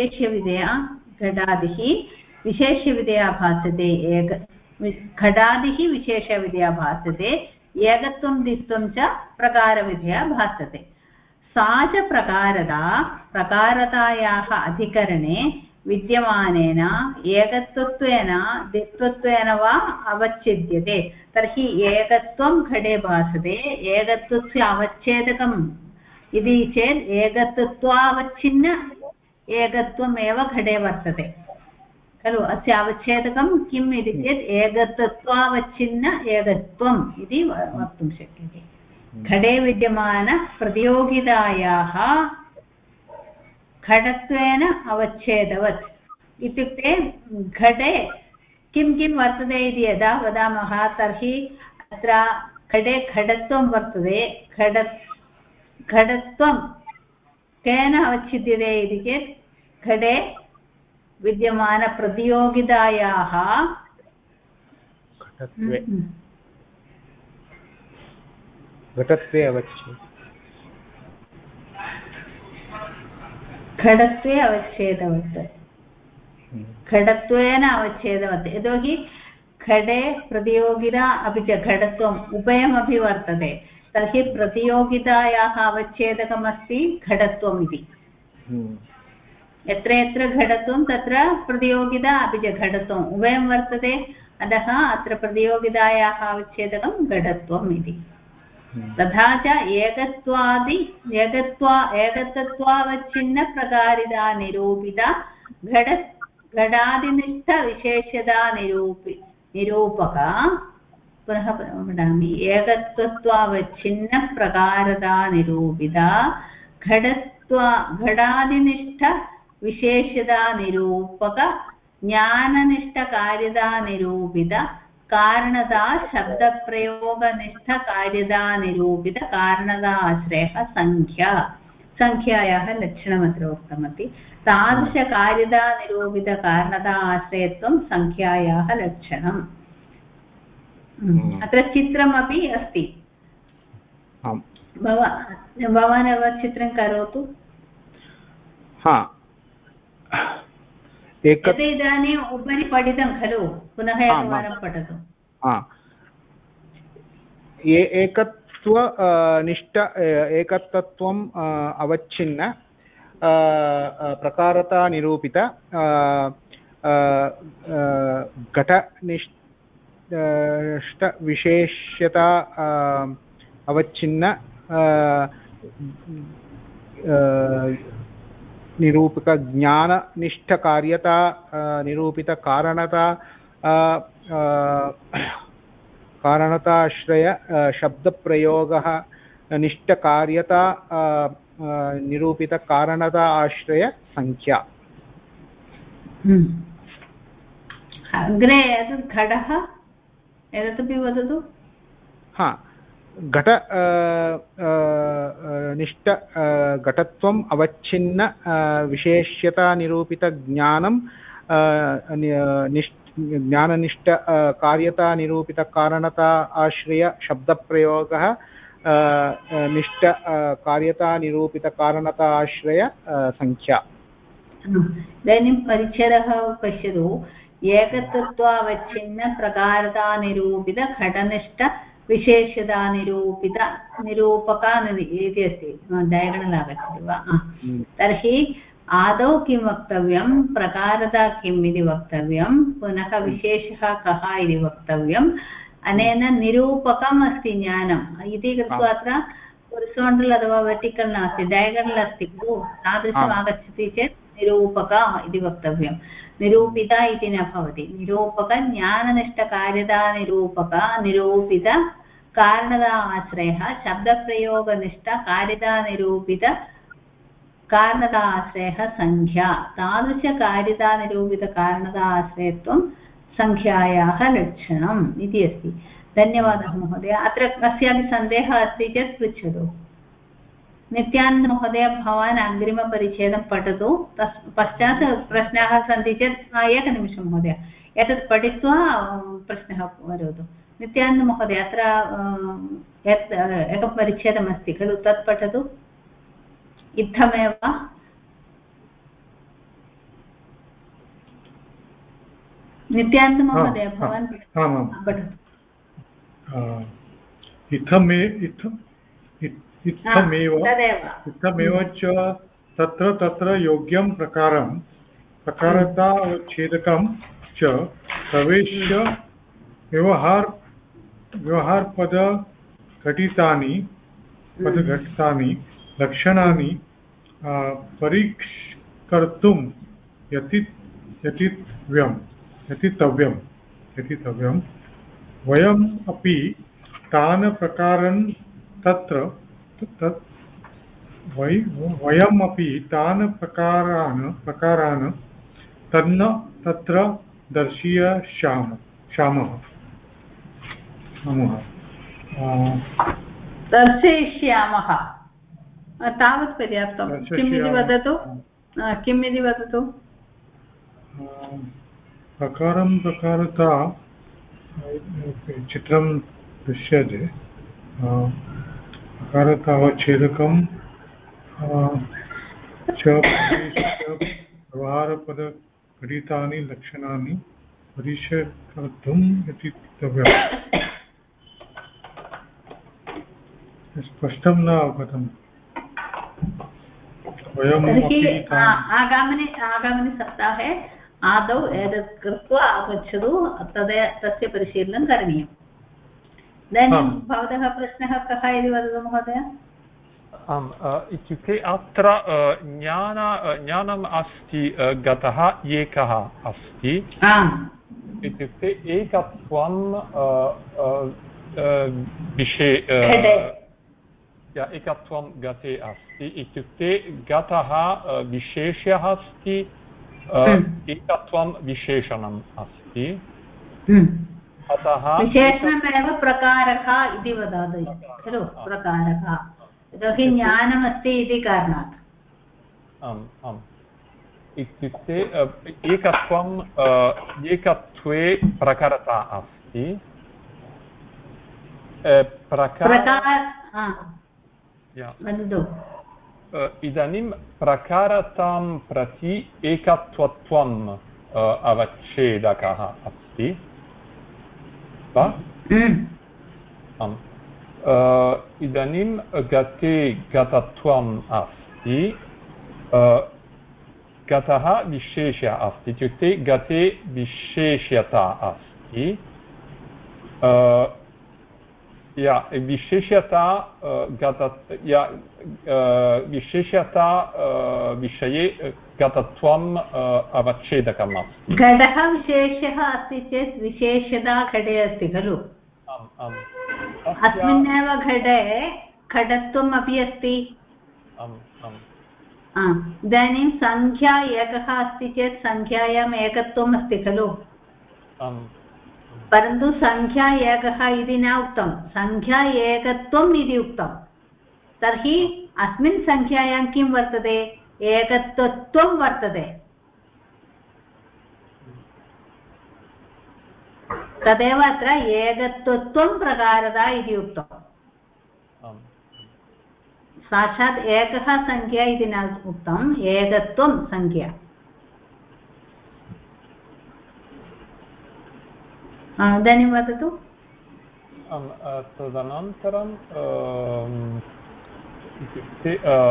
विशेष्यविधया भासते। घटादिः विशेषविधया भासते, एकत्वं द्वित्वं च प्रकारविधया भासते। सा च प्रकारतायाः अधिकरणे विद्यमानेन एकत्वत्वेन द्वित्वत्वेन वा अवच्छिद्यते। तर्हि एकत्वं घटे भासते, एकत्वस्य अवच्छेदकम् इति चेत् एकत्वावच्छिन्न एकत्वमेव घटे वर्तते खलु। अस्य अवच्छेदकं किम् इति चेत् एकत्वावच्छिन्न एकत्वम् इति वक्तुं शक्यते। घटे विद्यमानप्रतियोगितायाः घटत्वेन अवच्छेदवत् इत्युक्ते घटे किं किं वर्तते इति यदा वदामः तर्हि अत्र घटे घटत्वं वर्तते। घटत्वं केन अवच्छिद्यते इति चेत् घटे विद्यमानप्रतियोगितायाः घटत्वे अवच्छेद घटत्वे अवच्छेदवत्, घटत्वेन अवच्छेदवत्। यतोहि घटे प्रतियोगिता अपि च घटत्वम् उभयमपि वर्तते। तर्हि प्रतियोगितायाः अवच्छेदकमस्ति घटत्वम् इति। यत्र यत्र घटत्वं तत्र प्रतियोगिता अपि च घटत्वम् उभयं वर्तते। अतः अत्र प्रतियोगितायाः अवच्छेदकं घटत्वम् इति। तथा च एकत्वावच्छिन्नप्रकारिता निरूपिता घटादिनिष्ठविशेष्यता निरूपका पुनः पठामि एकत्वावच्छिन्नप्रकारता निरूपिता घटादिनिष्ठविशेष्यता निरूपक ज्ञाननिष्ठकार्यता निरूपित कारणता शब्दप्रयोगनिष्ठकार्यता निरूपित कारणता आश्रयः संख्यायाः लक्षणमत्र उक्तमस्ति। तादृशकार्यता निरूपितकारणता आश्रयत्वं संख्यायाः लक्षणम्। अत्र चित्रमपि अस्ति। भवान् एव चित्रं करोतु। इदानीम् उपरि पठितं खलु, पुनः एकवारं पठतु। एकत्वम् अवच्छिन्न प्रकारता निरूपित घटनिष्ठविशेष्यता अवच्छिन्न निरूपक ज्ञाननिष्ठकार्यता निरूपित कारणताश्रय शब्दप्रयोगः निष्ठकार्यता निरूपित कारणता आश्रय संख्या। अग्रे एतत् घटः एतदपि वदतु। घट निष्ठ घटत्वम् अवच्छिन्न विशेष्यता निरूपित ज्ञानं ज्ञाननिष्ठ कार्यता निरूपित कारणता आश्रय शब्दप्रयोगः निष्ठ कार्यता निरूपित कारणता आश्रय संख्या। इदानीं परिच्छेदः पश्यतु। एकत्वावच्छिन्न प्रकारता निरूपित घटनिष्ठ विशेषता निरूपका इति अस्ति। डयगणल् आगच्छति वा? तर्हि आदौ किं वक्तव्यं, प्रकारता किम् इति वक्तव्यं, पुनः विशेषः कः इति वक्तव्यम्। अनेन निरूपकम् अस्ति ज्ञानम् इति कृत्वा अत्र होरिसोण्टल् अथवा वर्टिकल् नास्ति, डयगणल् अस्ति खलु। तादृशम् आगच्छति चेत् निरूपका इति वक्तव्यं। निरूपिता इति न भवति। निरूपक ज्ञाननिष्ठकार्यता निरूपका निरूपित कारणता आश्रयः शब्दप्रयोगनिष्ठ कार्यता निरूपित कारणता आश्रयः संख्या। तादृशकार्यता निरूपित कारणता आश्रयत्वं संख्यायाः लक्षणम् इति अस्ति। धन्यवादः महोदय। अत्र कस्यापि सन्देहः अस्ति चेत् पृच्छतु। नित्यानन्द महोदय, भवान् अग्रिमपरिच्छेदं पठतु। पश्चात् प्रश्नाः सन्ति चेत् एकनिमिषं महोदय, एतत् पठित्वा प्रश्नः करोतु। नित्यानन्द महोदय, अत्र एकं परिच्छेदमस्ति खलु, तत् पठतु। इत्थमेव नित्यानन्द महोदय, भवान् पठतु। इत्थमेव च तत्र तत्र योग्यं प्रकारतावच्छेदकं च प्रवेश्य व्यवहारपदघटितानि लक्षणानि परिष्कर्तुं यतितव्यं। वयम् अपि तान् प्रकारान् तत्र दर्शयिष्यामः। तावत् पर्याप्तं। किम् इति वदतु। प्रकारता चित्रं दृश्यते। प्रकारतावच्छेदकं च व्यवहारपदघटितानि लक्षणानि परिष्कर्तुं यतितव्यम्। स्पष्टं न अवगतम्। आगामिनि सप्ताहे आदौ एतत् कृत्वा आगच्छतु तस्य परिशीलनं करणीयम् इदानीं भवतः प्रश्नः कः इति वदतु महोदय आम् इत्युक्ते अत्र ज्ञानम् अस्ति गतः एकः अस्ति इत्युक्ते एकत्वं एकत्वं गते अस्ति इत्युक्ते गतः विशेषः अस्ति एकत्वं विशेषणम् अस्ति अतः विशेषणमेव प्रकारः इति वदति खलु प्रकारः यतोहि ज्ञानमस्ति इति कारणात् आम् आम् इत्युक्ते एकत्वं एकत्वे प्रकारता अस्ति इदानीं प्रकारतां प्रति एकत्वत्वम् अवच्छेदकः अस्ति वा आम् इदानीं गते गतत्वम् अस्ति गतः विशेषः अस्ति इत्युक्ते गते विशेष्यता अस्ति विशेष्यता विशेष्यता विषये गतत्वम् अवच्छेदकम् अस्ति घटः विशेषः अस्ति चेत् विशेषता घटे अस्ति खलु अस्मिन्नेव घटे घटत्वम् अपि अस्ति इदानीं संख्या एकः अस्ति चेत् संख्यायाम् एकत्वम् अस्ति खलु परन्तु संख्या एकः इति न उक्तं संख्या एकत्वम् इति उक्तं तर्हि अस्मिन् संख्यायां किं वर्तते एकत्वत्वं वर्तते तदेव अत्र एकत्वत्वं प्रकारता इति उक्तम् साक्षात् एकः संख्या इति न उक्तम् एकत्वं संख्या इदानीं वदतु तदनन्तरं इत्युक्ते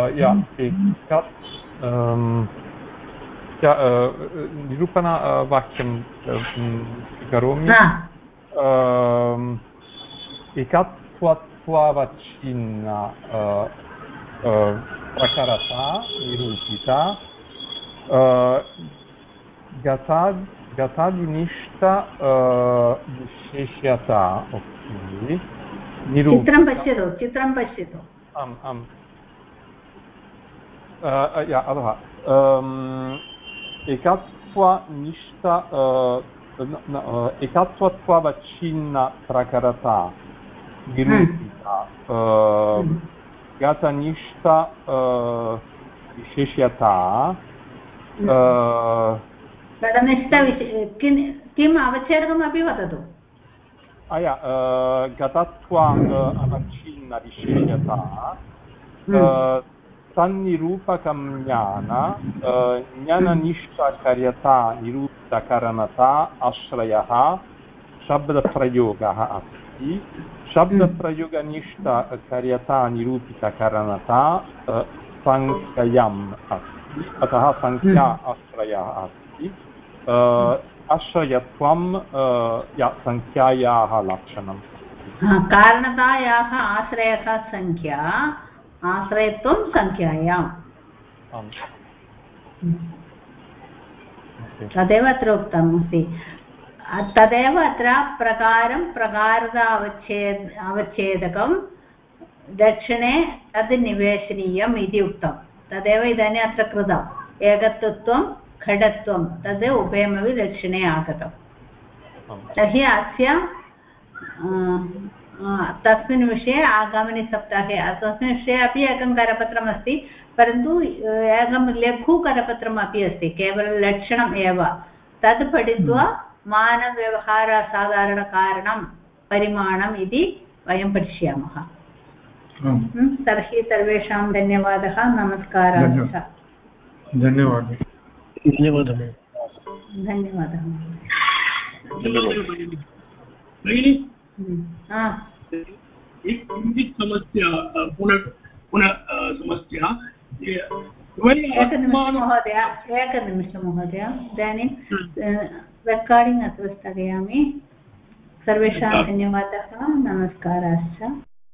निरूपणवाक्यं करोमि एकत्वत्वावच्छिन्न प्रकारता निरूपिता गतादिनिष्ठ विशेष्यता चित्रं पश्यतु आम् आम् अतः एकत्वनिष्ठ एकत्वत्वावच्छिन्न प्रकारता निरूपिता गतनिष्ठ विशेष्यता किम् अवच्छेदकमपि वदतु गतत्वा अवच्छिन्न विशेष्यता तन्निरूपकं ज्ञाननिष्ठकार्यता निरूपितकरणता आश्रयः शब्दप्रयोगः अस्ति शब्दप्रयोगनिष्ठकार्यता निरूपितकरणता संख्याम् अस्ति अतः संख्या आश्रयः अस्ति आश्रयत्वं संख्यायाः लक्षणं कारणतायाः आश्रयः संख्या आश्रयत्वं संख्यायाम् तदेव अत्र उक्तमस्ति तदेव अत्र प्रकारं प्रकारता अवच्छेदकं दक्षिणे तद् निवेशनीयम् इति उक्तं तदेव इदानीम् अत्र कृतम् एकत्वत्वं घटत्वं तद् उभयमपि दक्षिणे आगतम् तर्हि अस्य तस्मिन् विषये आगामिनि सप्ताहे तस्मिन् विषये अपि एकं करपत्रमस्ति परन्तु एकं लघु करपत्रमपि अस्ति केवलं लक्षणम् एव तद् पठित्वा मानव्यवहारसाधारणकारणं परिमाणम् इति वयं पठिष्यामः तर्हि सर्वेषां धन्यवादः नमस्काराः धन्यवादः किञ्चित् समस्या पुनः समस्या एकनिमिषं महोदय इदानीं रेकार्डिङ्ग् अत्र स्थगयामि सर्वेषां धन्यवादः नमस्काराश्च